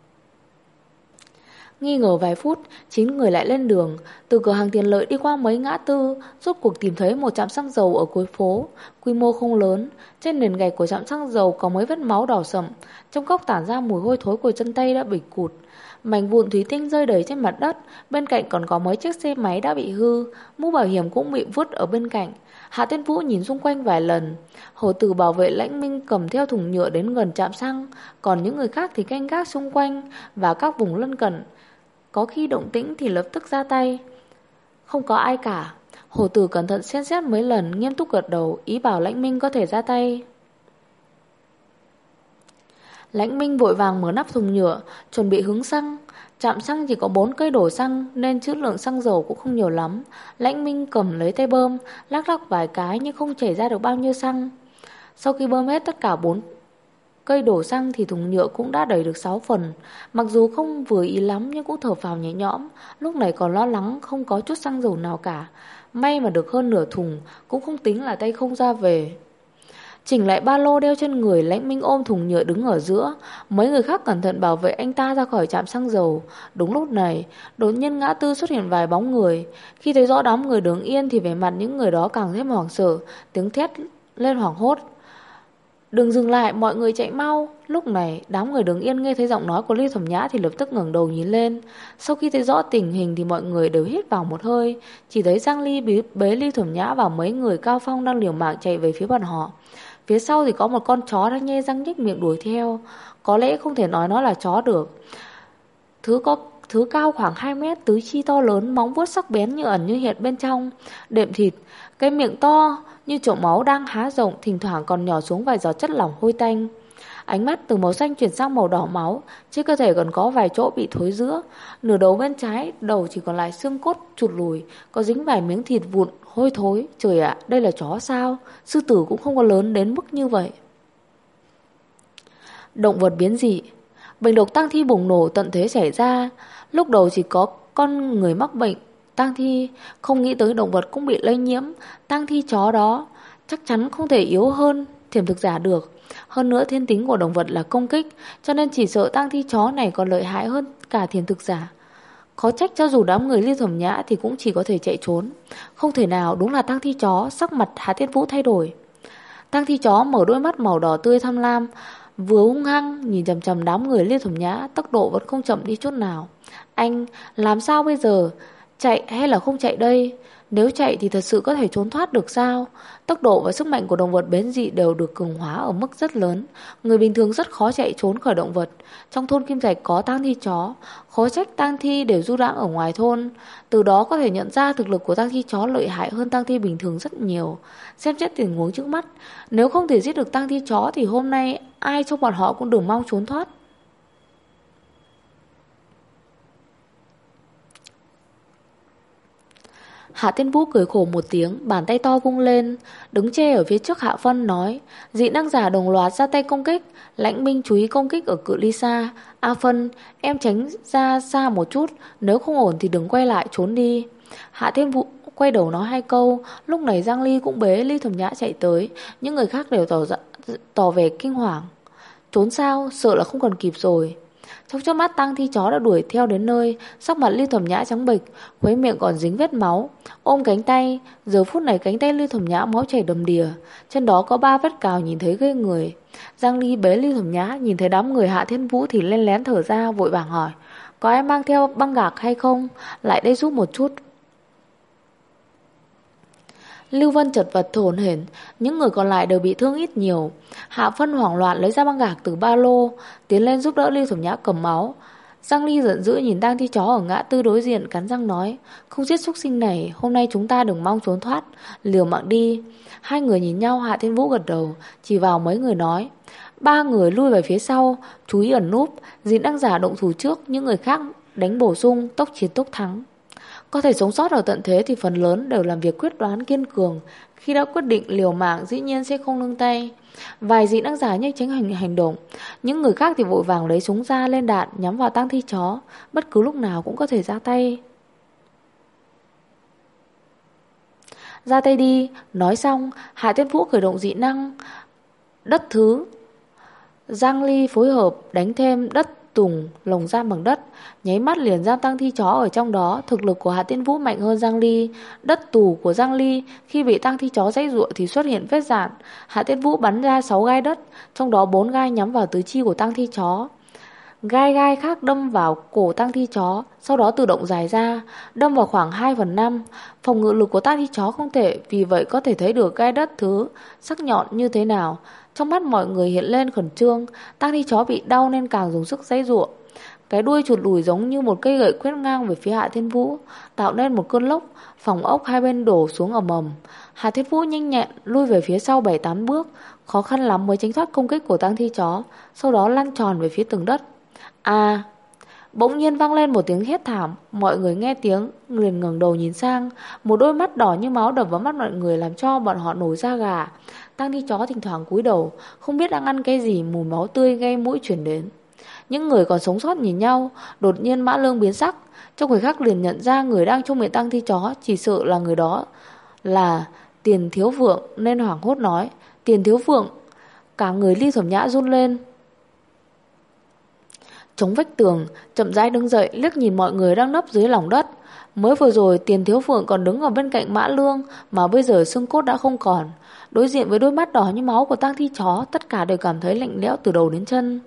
Nghi ngờ vài phút, 9 người lại lên đường. Từ cửa hàng Tiền Lợi đi qua mấy ngã tư, rốt cuộc tìm thấy một trạm xăng dầu ở cuối phố. Quy mô không lớn, trên nền gạch của trạm xăng dầu có mấy vết máu đỏ sậm. Trong cốc tản ra mùi hôi thối của chân tay đã bị cụt. Mảnh vụn thủy tinh rơi đầy trên mặt đất. Bên cạnh còn có mấy chiếc xe máy đã bị hư. Mũ bảo hiểm cũng bị vứt ở bên cạnh. Hạ Tiên Vũ nhìn xung quanh vài lần. Hồ Tử bảo vệ Lãnh Minh cầm theo thùng nhựa đến gần trạm xăng. Còn những người khác thì canh gác xung quanh và các vùng lân cận. Có khi động tĩnh thì lập tức ra tay. Không có ai cả. Hồ Tử cẩn thận xem xét mấy lần, nghiêm túc gật đầu, ý bảo Lãnh Minh có thể ra tay. Lãnh Minh vội vàng mở nắp thùng nhựa, chuẩn bị hứng xăng. Trạm xăng chỉ có 4 cây đổ xăng nên trữ lượng xăng dầu cũng không nhiều lắm. Lãnh Minh cầm lấy tay bơm, lắc lắc vài cái nhưng không chảy ra được bao nhiêu xăng. Sau khi bơm hết tất cả 4 cây đổ xăng thì thùng nhựa cũng đã đầy được 6 phần. Mặc dù không vừa ý lắm nhưng cũng thở phào nhẹ nhõm. Lúc này còn lo lắng không có chút xăng dầu nào cả. May mà được hơn nửa thùng, cũng không tính là tay không ra về. Chỉnh lại ba lô đeo trên người, Lãnh Minh ôm thùng nhựa đứng ở giữa. Mấy người khác cẩn thận bảo vệ anh ta ra khỏi trạm xăng dầu. Đúng lúc này, đột nhiên ngã tư xuất hiện vài bóng người. Khi thấy rõ đám người đứng yên thì vẻ mặt những người đó càng thêm hoảng sợ, tiếng thét lên hoảng hốt. Đừng dừng lại, mọi người chạy mau. Lúc này đám người đứng yên nghe thấy giọng nói của Lưu Thẩm Nhã thì lập tức ngẩng đầu nhìn lên. Sau khi thấy rõ tình hình thì mọi người đều hít vào một hơi. Chỉ thấy Giang Ly bế Lưu Thẩm Nhã và mấy người cao phong đang liều mạng chạy về phía bọn họ. Phía sau thì có một con chó đang nhe răng nhếch miệng đuổi theo. Có lẽ không thể nói nó là chó được. Thứ cao khoảng 2 mét, tứ chi to lớn, móng vuốt sắc bén như ẩn như hiện bên trong đệm thịt. Cái miệng to như chậu máu đang há rộng, thỉnh thoảng còn nhỏ xuống vài giọt chất lỏng hôi tanh. Ánh mắt từ màu xanh chuyển sang màu đỏ máu, trên cơ thể còn có vài chỗ bị thối rữa. Nửa đầu bên trái, đầu chỉ còn lại xương cốt chụt lùi, có dính vài miếng thịt vụn hôi thối. Trời ạ, đây là chó sao? Sư tử cũng không có lớn đến mức như vậy. Động vật biến dị. Bệnh độc tang thi bùng nổ tận thế xảy ra. Lúc đầu chỉ có con người mắc bệnh tang thi, không nghĩ tới động vật cũng bị lây nhiễm. Tang thi chó đó chắc chắn không thể yếu hơn thiểm thực giả được. Hơn nữa thiên tính của động vật là công kích, cho nên chỉ sợ tang thi chó này còn lợi hại hơn cả thiểm thực giả. Khó trách cho dù đám người Lưu Thẩm Nhã thì cũng chỉ có thể chạy trốn. Không thể nào, đúng là tang thi chó. Sắc mặt Hạ Thiên Vũ thay đổi. Tang thi chó mở đôi mắt màu đỏ tươi tham lam, vừa hung hăng nhìn chằm chằm đám người Lưu Thẩm Nhã, tốc độ vẫn không chậm đi chút nào. Anh, làm sao bây giờ? Chạy hay là không chạy đây? Nếu chạy thì thật sự có thể trốn thoát được sao? Tốc độ và sức mạnh của động vật biến dị đều được cường hóa ở mức rất lớn. Người bình thường rất khó chạy trốn khỏi động vật. Trong thôn Kim Rạch có tang thi chó, khó trách tang thi đều du đãng ở ngoài thôn. Từ đó có thể nhận ra thực lực của tang thi chó lợi hại hơn tang thi bình thường rất nhiều. Xem xét tình huống trước mắt, nếu không thể giết được tang thi chó thì hôm nay ai trong bọn họ cũng đừng mong trốn thoát. Hạ Thiên Vũ cười khổ một tiếng, bàn tay to vung lên, đứng che ở phía trước Hạ Phân nói, dị năng giả đồng loạt ra tay công kích, lãnh binh chú ý công kích ở cự ly xa. A Phân, em tránh ra xa một chút, nếu không ổn thì đừng quay lại trốn đi. Hạ Thiên Vũ quay đầu nói hai câu, lúc này Giang Ly cũng bế Ly Thẩm Nhã chạy tới, những người khác đều tỏ vẻ kinh hoàng. Trốn sao, sợ là không còn kịp rồi. Trong chớp mắt tang thi chó đã đuổi theo đến nơi, sắc mặt Lưu Thẩm Nhã trắng bệch, khuấy miệng còn dính vết máu, ôm cánh tay. Giờ phút này cánh tay Lưu Thẩm Nhã máu chảy đầm đìa, trên đó có 3 vết cào nhìn thấy ghê người. Giang Ly bế Lưu Thẩm Nhã, nhìn thấy đám người Hạ Thiên Vũ thì len lén thở ra, vội vàng hỏi, có ai mang theo băng gạc hay không? Lại đây giúp một chút. Lưu Vân chật vật thở hổn hển, những người còn lại đều bị thương ít nhiều. Hạ Phân hoảng loạn lấy ra băng gạc từ ba lô, tiến lên giúp đỡ Lưu Thẩm Nhã cầm máu. Giang Ly giận dữ nhìn tang thi chó ở ngã tư đối diện, cắn răng nói, không giết súc sinh này, hôm nay chúng ta đừng mong trốn thoát, liều mạng đi. Hai người nhìn nhau, Hạ Thiên Vũ gật đầu, chỉ vào mấy người nói, 3 người lui về phía sau, chú ý ẩn núp, dị năng giả động thủ trước, những người khác đánh bổ sung, tốc chiến tốc thắng. Có thể sống sót ở tận thế thì phần lớn đều làm việc quyết đoán kiên cường. Khi đã quyết định liều mạng dĩ nhiên sẽ không nương tay. Vài dị năng giả nhanh chóng hành động. Những người khác thì vội vàng lấy súng ra lên đạn nhắm vào tang thi chó. Bất cứ lúc nào cũng có thể ra tay. Ra tay đi. Nói xong, Hạ Thiên Vũ khởi động dị năng đất thứ. Giang Ly phối hợp đánh thêm đất tùng lồng giam bằng đất, nháy mắt liền giam tang thi chó ở trong đó. Thực lực của Hạ Tiên Vũ mạnh hơn Giang Ly. Đất tù của Giang Ly khi bị tang thi chó giãy giụa thì xuất hiện vết rạn. Hạ Tiên Vũ bắn ra 6 gai đất, trong đó 4 gai nhắm vào tứ chi của tang thi chó. Gai khác đâm vào cổ tang thi chó, sau đó tự động dài ra, đâm vào khoảng 2/5. Phòng ngự lực của tang thi chó không tệ, vì vậy có thể thấy được gai đất thứ sắc nhọn như thế nào. Trong mắt mọi người hiện lên khẩn trương, tang thi chó bị đau nên càng dùng sức giãy giụa. Cái đuôi chuột lùi giống như một cây gậy quét ngang về phía Hạ Thiên Vũ, tạo nên một cơn lốc, phòng ốc hai bên đổ xuống ầm ầm. Hạ Thiên Vũ nhanh nhẹn lui về phía sau 7-8 bước, khó khăn lắm mới tránh thoát công kích của tang thi chó, sau đó lăn tròn về phía tường đất. À! Bỗng nhiên vang lên một tiếng hét thảm, mọi người nghe tiếng liền ngẩng đầu nhìn sang, một đôi mắt đỏ như máu đập vào mắt mọi người làm cho bọn họ nổi da gà. Tang thi chó thỉnh thoảng cúi đầu, không biết đang ăn cái gì, mùi máu tươi gây mũi truyền đến. Những người còn sống sót nhìn nhau, đột nhiên Mã Lương biến sắc, trong người khác liền nhận ra người đang trong miệng tang thi chó, chỉ sợ là người đó là Tiền Thiếu Vượng nên hoảng hốt nói, Tiền Thiếu Vượng. Cả người Ly Thẩm Nhã run lên, chống vách tường, chậm rãi đứng dậy, liếc nhìn mọi người đang nấp dưới lòng đất. Mới vừa rồi Tiền Thiếu Phượng còn đứng ở bên cạnh Mã Lương, mà bây giờ xương cốt đã không còn. Đối diện với đôi mắt đỏ như máu của tang thi chó, tất cả đều cảm thấy lạnh lẽo từ đầu đến chân.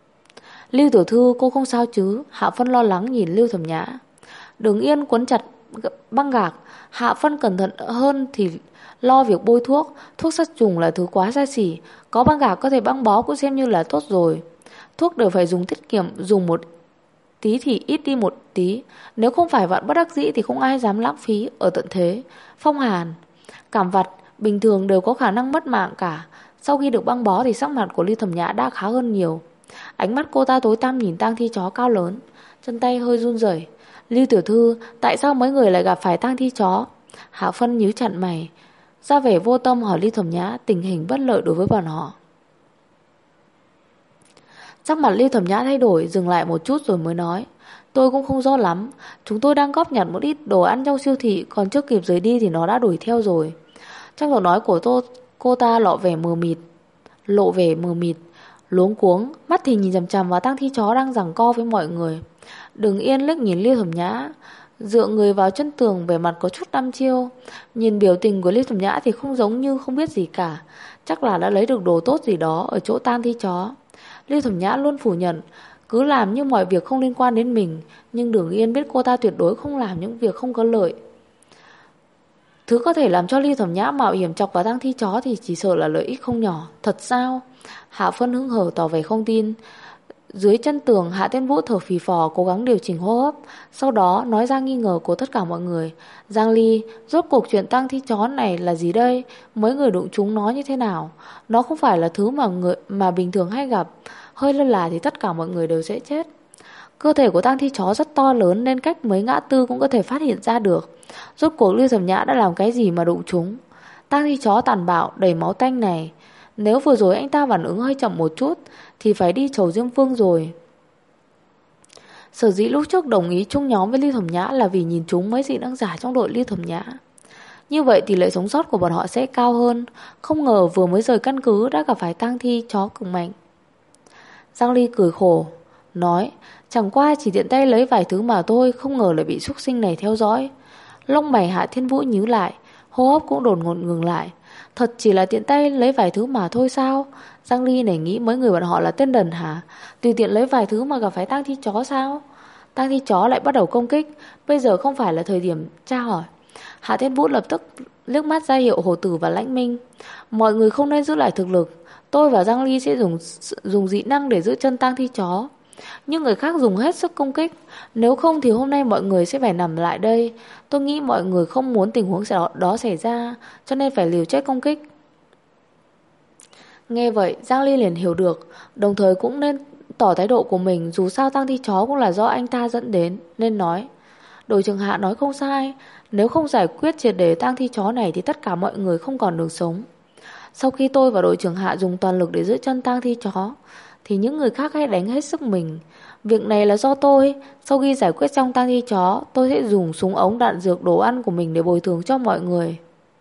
Lưu tiểu thư, cô không sao chứ? Hạ Phân lo lắng nhìn Lưu Thẩm Nhã. Đường Yên quấn chặt băng gạc. Hạ Phân cẩn thận hơn thì lo việc bôi thuốc. Thuốc sát trùng là thứ quá xa xỉ, có băng gạc có thể băng bó cũng xem như là tốt rồi. Thuốc đều phải dùng tiết kiệm, dùng một tí thì ít đi một tí. Nếu không phải vạn bất đắc dĩ thì không ai dám lãng phí ở tận thế. Phong hàn, cảm vặt bình thường đều có khả năng mất mạng cả. Sau khi được băng bó thì sắc mặt của Ly Thẩm Nhã đã khá hơn nhiều. Ánh mắt cô ta tối tăm nhìn tang thi chó cao lớn, chân tay hơi run rẩy. Lưu tiểu thư, tại sao mấy người lại gặp phải tang thi chó? Hạ Phân nhíu chặt mày, ra vẻ vô tâm hỏi Ly Thẩm Nhã tình hình bất lợi đối với bọn họ. Sắc mặt Ly Thẩm Nhã thay đổi, dừng lại một chút rồi mới nói, tôi cũng không rõ lắm, chúng tôi đang góp nhặt một ít đồ ăn trong siêu thị, còn chưa kịp rời đi thì nó đã đuổi theo rồi. Trong giọng nói của cô ta lộ vẻ mờ mịt, luống cuống, mắt thì nhìn chằm chằm vào tang thi chó đang giằng co với mọi người. Đừng Yên liếc nhìn Ly Thẩm Nhã, dựa người vào chân tường, vẻ mặt có chút đăm chiêu. Nhìn biểu tình của Ly Thẩm Nhã thì không giống như không biết gì cả, chắc là đã lấy được đồ tốt gì đó ở chỗ tang thi chó. Ly Thẩm Nhã luôn phủ nhận, cứ làm như mọi việc không liên quan đến mình, nhưng Đường Yên biết cô ta tuyệt đối không làm những việc không có lợi. Thứ có thể làm cho Ly Thẩm Nhã mạo hiểm chọc vào tang thi chó thì chỉ sợ là lợi ích không nhỏ. Thật sao? Hạ Phân hứng hở tỏ vẻ không tin. Dưới chân tường, Hạ Tiên Vũ thở phì phò cố gắng điều chỉnh hô hấp, sau đó nói ra nghi ngờ của tất cả mọi người. Giang Ly, rốt cuộc chuyện tang thi chó này là gì đây? Mấy người đụng chúng nó như thế nào? Nó không phải là thứ mà bình thường hay gặp, hơi lơ là thì tất cả mọi người đều sẽ chết. Cơ thể của tang thi chó rất to lớn nên cách mấy ngã tư cũng có thể phát hiện ra được. Rốt cuộc Lưu Thẩm Nhã đã làm cái gì mà đụng chúng? Tang thi chó tàn bạo đầy máu tanh này, nếu vừa rồi anh ta phản ứng hơi chậm một chút thì phải đi chầu Diêm Vương rồi. Sở dĩ lúc trước đồng ý chung nhóm với Ly Thẩm Nhã là vì nhìn chúng mấy dị năng giả trong đội Ly Thẩm Nhã. Như vậy tỷ lệ sống sót của bọn họ sẽ cao hơn. Không ngờ vừa mới rời căn cứ đã gặp phải tang thi chó cực mạnh. Giang Ly cười khổ, nói, chẳng qua chỉ tiện tay lấy vài thứ mà thôi, không ngờ lại bị súc sinh này theo dõi. Lông mày Hạ Thiên Vũ nhíu lại, hô hấp cũng đột ngột ngừng lại. Thật chỉ là tiện tay lấy vài thứ mà thôi sao? Giang Ly này nghĩ mấy người bọn họ là tên đần hả? Tùy tiện lấy vài thứ mà gặp phải tang thi chó sao? Tang thi chó lại bắt đầu công kích, bây giờ không phải là thời điểm tra hỏi. Hạ Thiên Vũ lập tức liếc mắt ra hiệu Hồ Tử và Lãnh Minh. Mọi người không nên giữ lại thực lực. Tôi và Giang Ly sẽ dùng dị năng để giữ chân tang thi chó, nhưng người khác dùng hết sức công kích. Nếu không thì hôm nay mọi người sẽ phải nằm lại đây. Tôi nghĩ mọi người không muốn tình huống đó xảy ra, cho nên phải liều chết công kích. Nghe vậy Giang Ly liền hiểu được, đồng thời cũng nên tỏ thái độ của mình. Dù sao tang thi chó cũng là do anh ta dẫn đến, nên nói, đội trưởng Hạ nói không sai, nếu không giải quyết triệt để tang thi chó này thì tất cả mọi người không còn đường sống. Sau khi tôi và đội trưởng Hạ dùng toàn lực để giữ chân tang thi chó thì những người khác hãy đánh hết sức mình. Việc này là do tôi. Sau khi giải quyết xong tang thi chó, tôi sẽ dùng súng ống, đạn dược, đồ ăn của mình để bồi thường cho mọi người.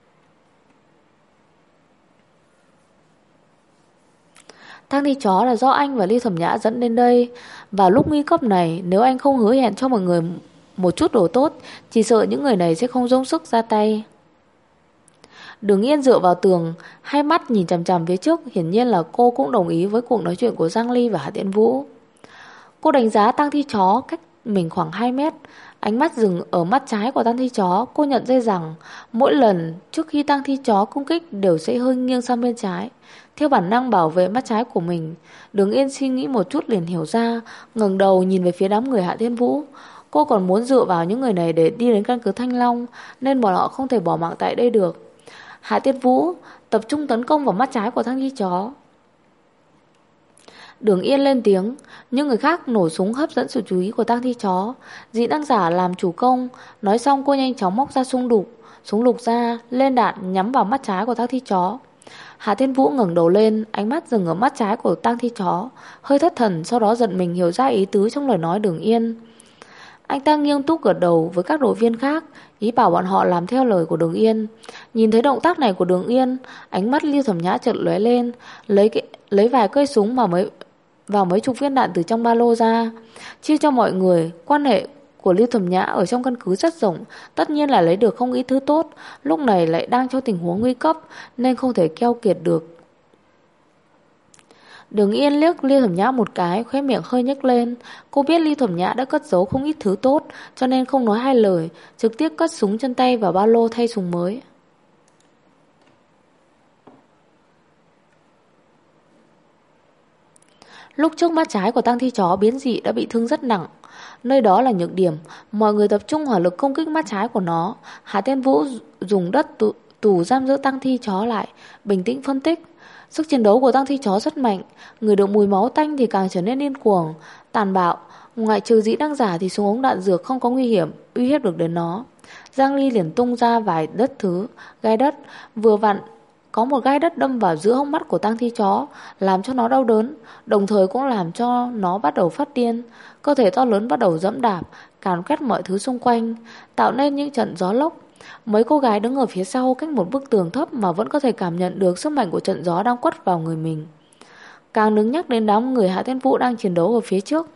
Tang thi chó là do anh và Ly Thẩm Nhã dẫn đến đây. Vào lúc nguy cấp này, nếu anh không hứa hẹn cho mọi người một chút đồ tốt, chỉ sợ những người này sẽ không dốc sức ra tay. Đường Yên dựa vào tường, hai mắt nhìn chằm chằm phía trước, hiển nhiên là cô cũng đồng ý với cuộc nói chuyện của Giang Ly và Hạ Tiễn Vũ. Cô đánh giá tang thi chó cách mình khoảng 2 mét, ánh mắt dừng ở mắt trái của tang thi chó. Cô nhận ra rằng mỗi lần trước khi tang thi chó công kích đều sẽ hơi nghiêng sang bên trái, theo bản năng bảo vệ mắt trái của mình. Đường Yên suy nghĩ một chút liền hiểu ra, ngẩng đầu nhìn về phía đám người Hạ Thiên Vũ. Cô còn muốn dựa vào những người này để đi đến căn cứ Thanh Long, nên bọn họ không thể bỏ mạng tại đây được. Hạ Tiết Vũ tập trung tấn công vào mắt trái của tang thi chó. Đường Yên lên tiếng, những người khác nổ súng hấp dẫn sự chú ý của tang thi chó. Dị năng giả làm chủ công. Nói xong cô nhanh chóng móc ra súng lục ra, lên đạn nhắm vào mắt trái của tang thi chó. Hạ Thiên Vũ ngẩng đầu lên, ánh mắt dừng ở mắt trái của tang thi chó, hơi thất thần, sau đó giật mình hiểu ra ý tứ trong lời nói Đường Yên. Anh ta nghiêm túc gật đầu với các đội viên khác, ý bảo bọn họ làm theo lời của Đường Yên. Nhìn thấy động tác này của Đường Yên, ánh mắt Lưu Thẩm Nhã chợt lóe lên, lấy vài cây súng vào mấy chục viên đạn từ trong ba lô ra, chia cho mọi người. Quan hệ của Lưu Thẩm Nhã ở trong căn cứ rất rộng, tất nhiên là lấy được không ít thứ tốt, lúc này lại đang trong tình huống nguy cấp nên không thể keo kiệt được. Đường Yên liếc Ly Thẩm Nhã một cái, khóe miệng hơi nhếch lên. Cô biết Ly Thẩm Nhã đã cất giấu không ít thứ tốt, cho nên không nói hai lời, trực tiếp cất súng chân tay vào ba lô thay súng mới. Lúc trước mắt trái của tang thi chó biến dị đã bị thương rất nặng. Nơi đó là nhược điểm, mọi người tập trung hỏa lực công kích mắt trái của nó. Hạ Tiên Vũ dùng đất tù giam giữ tang thi chó lại, bình tĩnh phân tích. Sức chiến đấu của tang thi chó rất mạnh, người được mùi máu tanh thì càng trở nên điên cuồng, tàn bạo. Ngoại trừ dĩ năng giả thì súng ống đạn dược không có nguy hiểm uy hiếp được đến nó. Giang Ly liền tung ra vài gai đất, vừa vặn có một gai đất đâm vào giữa hốc mắt của tang thi chó, làm cho nó đau đớn, đồng thời cũng làm cho nó bắt đầu phát điên. Cơ thể to lớn bắt đầu dẫm đạp, càn quét mọi thứ xung quanh, tạo nên những trận gió lốc. Mấy cô gái đứng ở phía sau cách một bức tường thấp mà vẫn có thể cảm nhận được sức mạnh của trận gió đang quất vào người mình. Càng đứng nhắc đến đám người Hạ Thiên Vũ đang chiến đấu ở phía trước.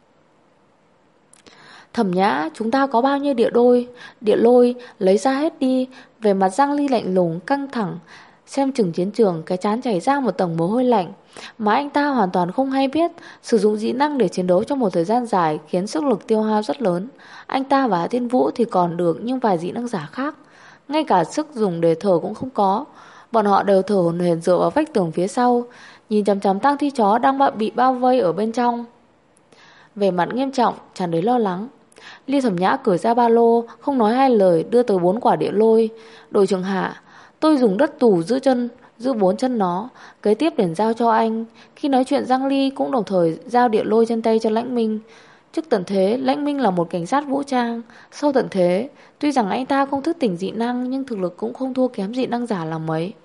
Thẩm Nhã, chúng ta có bao nhiêu địa lôi, lấy ra hết đi. Về mặt Giang Ly lạnh lùng, căng thẳng, xem chừng chiến trường, cái trán chảy ra một tầng mồ hôi lạnh. Mà anh ta hoàn toàn không hay biết, sử dụng dị năng để chiến đấu trong một thời gian dài khiến sức lực tiêu hao rất lớn. Anh ta và Hạ Thiên Vũ thì còn được, nhưng vài dị năng giả khác, ngay cả sức dùng để thở cũng không có. Bọn họ đều thở hổn hển dựa vào vách tường phía sau, nhìn chằm chằm tang thi chó đang bị bao vây ở bên trong. Về mặt nghiêm trọng, tràn đầy lo lắng. Ly Thẩm Nhã cởi ra ba lô, không nói hai lời đưa tới 4 quả địa lôi. Đội trưởng Hạ, tôi dùng đất tù giữ 4 chân nó, kế tiếp liền giao cho anh. Khi nói chuyện, Giang Ly cũng đồng thời giao địa lôi trên tay cho Lãnh Minh. Trước tận thế, Lãnh Minh là một cảnh sát vũ trang. Sau tận thế, tuy rằng anh ta không thức tỉnh dị năng, nhưng thực lực cũng không thua kém dị năng giả là mấy.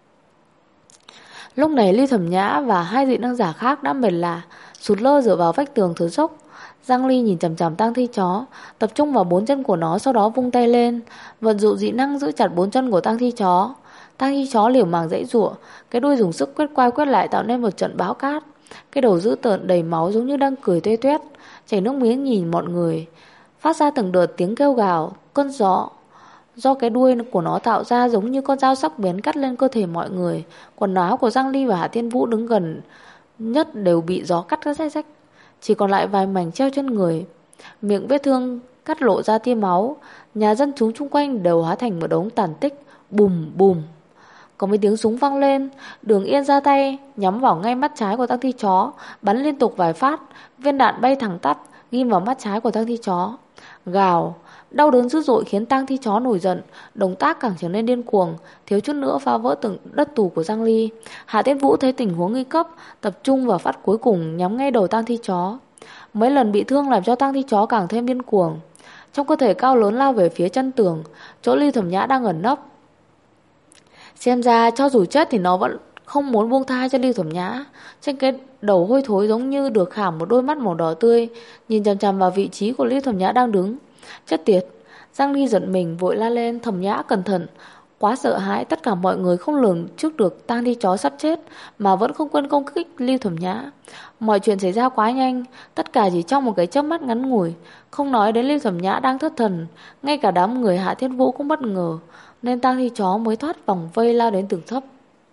Lúc này Ly Thẩm Nhã và hai dị năng giả khác đã mệt lả, sụt lơ dựa vào vách tường thở dốc. Giang Ly nhìn chằm chằm tang thi chó, tập trung vào 4 chân của nó, sau đó vung tay lên, vận dụng dị năng giữ chặt 4 chân của tang thi chó. Tang thi chó liều mạng giãy giụa, cái đuôi dùng sức quét qua quét lại tạo nên một trận bão cát. Cái đầu dữ tợn đầy máu giống như đang cười tuê toét, chảy nước miếng nhìn mọi người, phát ra từng đợt tiếng kêu gào. Cơn gió do cái đuôi của nó tạo ra giống như con dao sắc bén cắt lên cơ thể mọi người. Quần áo của Giang Ly và Hạ Thiên Vũ đứng gần nhất đều bị gió cắt các rách rách, chỉ còn lại vài mảnh treo trên người. Miệng vết thương cắt lộ ra tia máu, nhà dân chúng chung quanh đều hóa thành một đống tàn tích. Bùm bùm, có mấy tiếng súng vang lên. Đường Yên ra tay nhắm vào ngay mắt trái của tang thi chó, bắn liên tục vài phát. Viên đạn bay thẳng tắp ghim vào mắt trái của tang thi chó. Gào, đau đớn dữ dội khiến tang thi chó nổi giận, động tác càng trở nên điên cuồng, thiếu chút nữa phá vỡ từng đất tù của Giang Ly. Hạ Tiết Vũ thấy tình huống nguy cấp, tập trung vào phát cuối cùng nhắm ngay đầu tang thi chó. Mấy lần bị thương làm cho tang thi chó càng thêm điên cuồng, trong cơ thể cao lớn lao về phía chân tường, chỗ Ly Thẩm Nhã đang ẩn nấp. Xem ra cho dù chết thì nó vẫn không muốn buông tha cho Ly Thẩm Nhã. Trên cái đầu hôi thối giống như được khảm một đôi mắt màu đỏ tươi, nhìn chằm chằm vào vị trí của Ly Thẩm Nhã đang đứng. Chết tiệt! Giang Ly giận mình vội la lên, Thẩm Nhã cẩn thận. Quá sợ hãi, tất cả mọi người không lường trước được tang thi chó sắp chết mà vẫn không quên công kích Ly Thẩm Nhã. Mọi chuyện xảy ra quá nhanh, tất cả chỉ trong một cái chớp mắt ngắn ngủi. Không nói đến Ly Thẩm Nhã đang thất thần, ngay cả đám người Hạ Thiên Vũ cũng bất ngờ, nên tang thi chó mới thoát vòng vây lao đến tường thấp.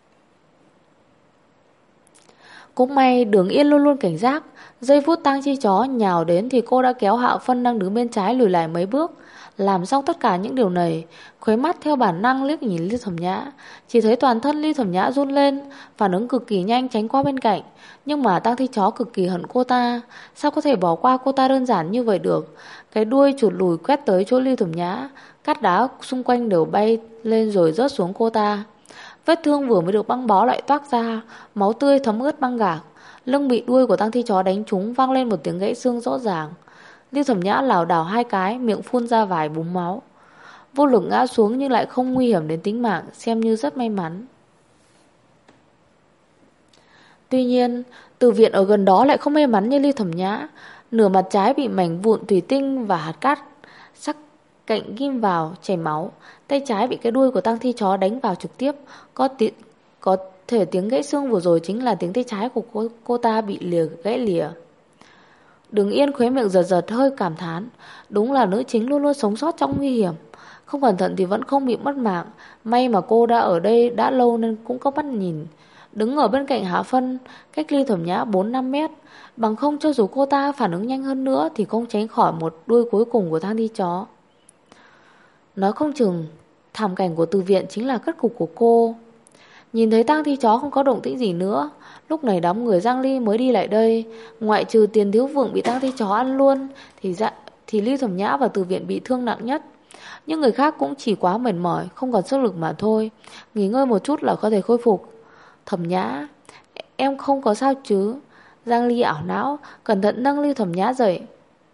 Cũng may Đường Yên luôn luôn cảnh giác, giây phút tang thi chó nhào đến thì cô đã kéo Hạ Phân đang đứng bên trái lùi lại mấy bước. Làm xong tất cả những điều này, khuấy mắt theo bản năng liếc nhìn Ly Thẩm Nhã, chỉ thấy toàn thân Ly Thẩm Nhã run lên, phản ứng cực kỳ nhanh tránh qua bên cạnh. Nhưng mà tang thi chó cực kỳ hận cô ta, sao có thể bỏ qua cô ta đơn giản như vậy được. Cái đuôi chụt lùi quét tới chỗ Ly Thẩm Nhã, cát đá xung quanh đều bay lên rồi rớt xuống cô ta. Vết thương vừa mới được băng bó lại toác ra, máu tươi thấm ướt băng gạc. Lưng bị đuôi của tang thi chó đánh trúng vang lên một tiếng gãy xương rõ ràng. Ly Thẩm Nhã lảo đảo hai cái, miệng phun ra vài búng máu, vô lực ngã xuống nhưng lại không nguy hiểm đến tính mạng, xem như rất may mắn. Tuy nhiên, Từ viện ở gần đó lại không may mắn như Ly Thẩm Nhã. Nửa mặt trái bị mảnh vụn thủy tinh và hạt cát sắc cạnh ghim vào, chảy máu. Tay trái bị cái đuôi của tang thi chó đánh vào trực tiếp. Có thể tiếng gãy xương vừa rồi chính là tiếng tay trái của cô ta bị gãy lìa. Đường Yên khóe miệng giật giật hơi cảm thán, đúng là nữ chính luôn luôn sống sót trong nguy hiểm, không cẩn thận thì vẫn không bị mất mạng. May mà cô đã ở đây đã lâu nên cũng có mắt nhìn. đứng ở bên cạnh Hạ Phân, cách ly Thẩm Nhã 4-5 mét. Bằng không cho dù cô ta phản ứng nhanh hơn nữa thì không tránh khỏi một đuôi cuối cùng của tang thi chó. Nói không chừng, thảm cảnh của từ viện chính là kết cục của cô. Nhìn thấy tang thi chó không có động tĩnh gì nữa, lúc này đám người Giang Ly mới đi lại đây. Ngoại trừ Tiền Thiếu Vượng bị tang thi chó ăn luôn thì Ly Thẩm Nhã và từ viện bị thương nặng nhất. Những người khác cũng chỉ quá mệt mỏi, không còn sức lực mà thôi. Nghỉ ngơi một chút là có thể khôi phục. Thẩm Nhã, em không có sao chứ? Giang Ly ảo não, cẩn thận nâng Ly Thẩm Nhã dậy.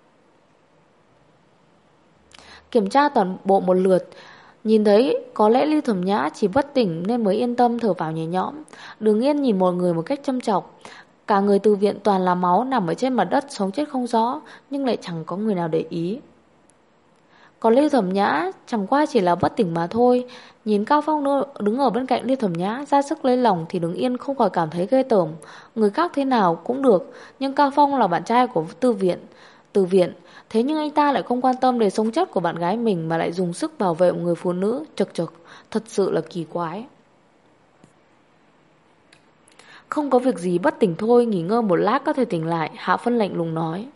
Kiểm tra toàn bộ một lượt, nhìn thấy có lẽ Ly Thẩm Nhã chỉ bất tỉnh nên mới yên tâm thở vào nhẹ nhõm. Đường Yên nhìn mọi người một cách châm chọc. Cả người từ viện toàn là máu nằm ở trên mặt đất sống chết không rõ, nhưng lại chẳng có người nào để ý. Còn Ly Thẩm Nhã chẳng qua chỉ là bất tỉnh mà thôi. Nhìn Cao Phong đứng ở bên cạnh Ly Thẩm Nhã ra sức lấy lòng thì Đường Yên không khỏi cảm thấy ghê tởm. Người khác thế nào cũng được, nhưng Cao Phong là bạn trai của Từ viện, thế nhưng anh ta lại không quan tâm đến sống chết của bạn gái mình mà lại dùng sức bảo vệ một người phụ nữ. Chật chật, thật sự là kỳ quái. Không có việc gì, bất tỉnh thôi, nghỉ ngơi một lát có thể tỉnh lại. Hạ Phân lạnh lùng nói.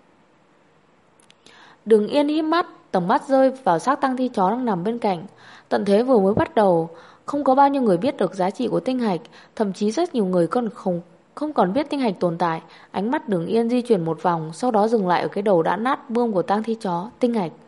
Đường Yên híp mắt, tầm mắt rơi vào xác tang thi chó đang nằm bên cạnh. Tận thế vừa mới bắt đầu, không có bao nhiêu người biết được giá trị của tinh hạch, thậm chí rất nhiều người còn không còn biết tinh hạch tồn tại. Ánh mắt Đường Yên di chuyển một vòng, sau đó dừng lại ở cái đầu đã nát bươm của tang thi chó. Tinh hạch.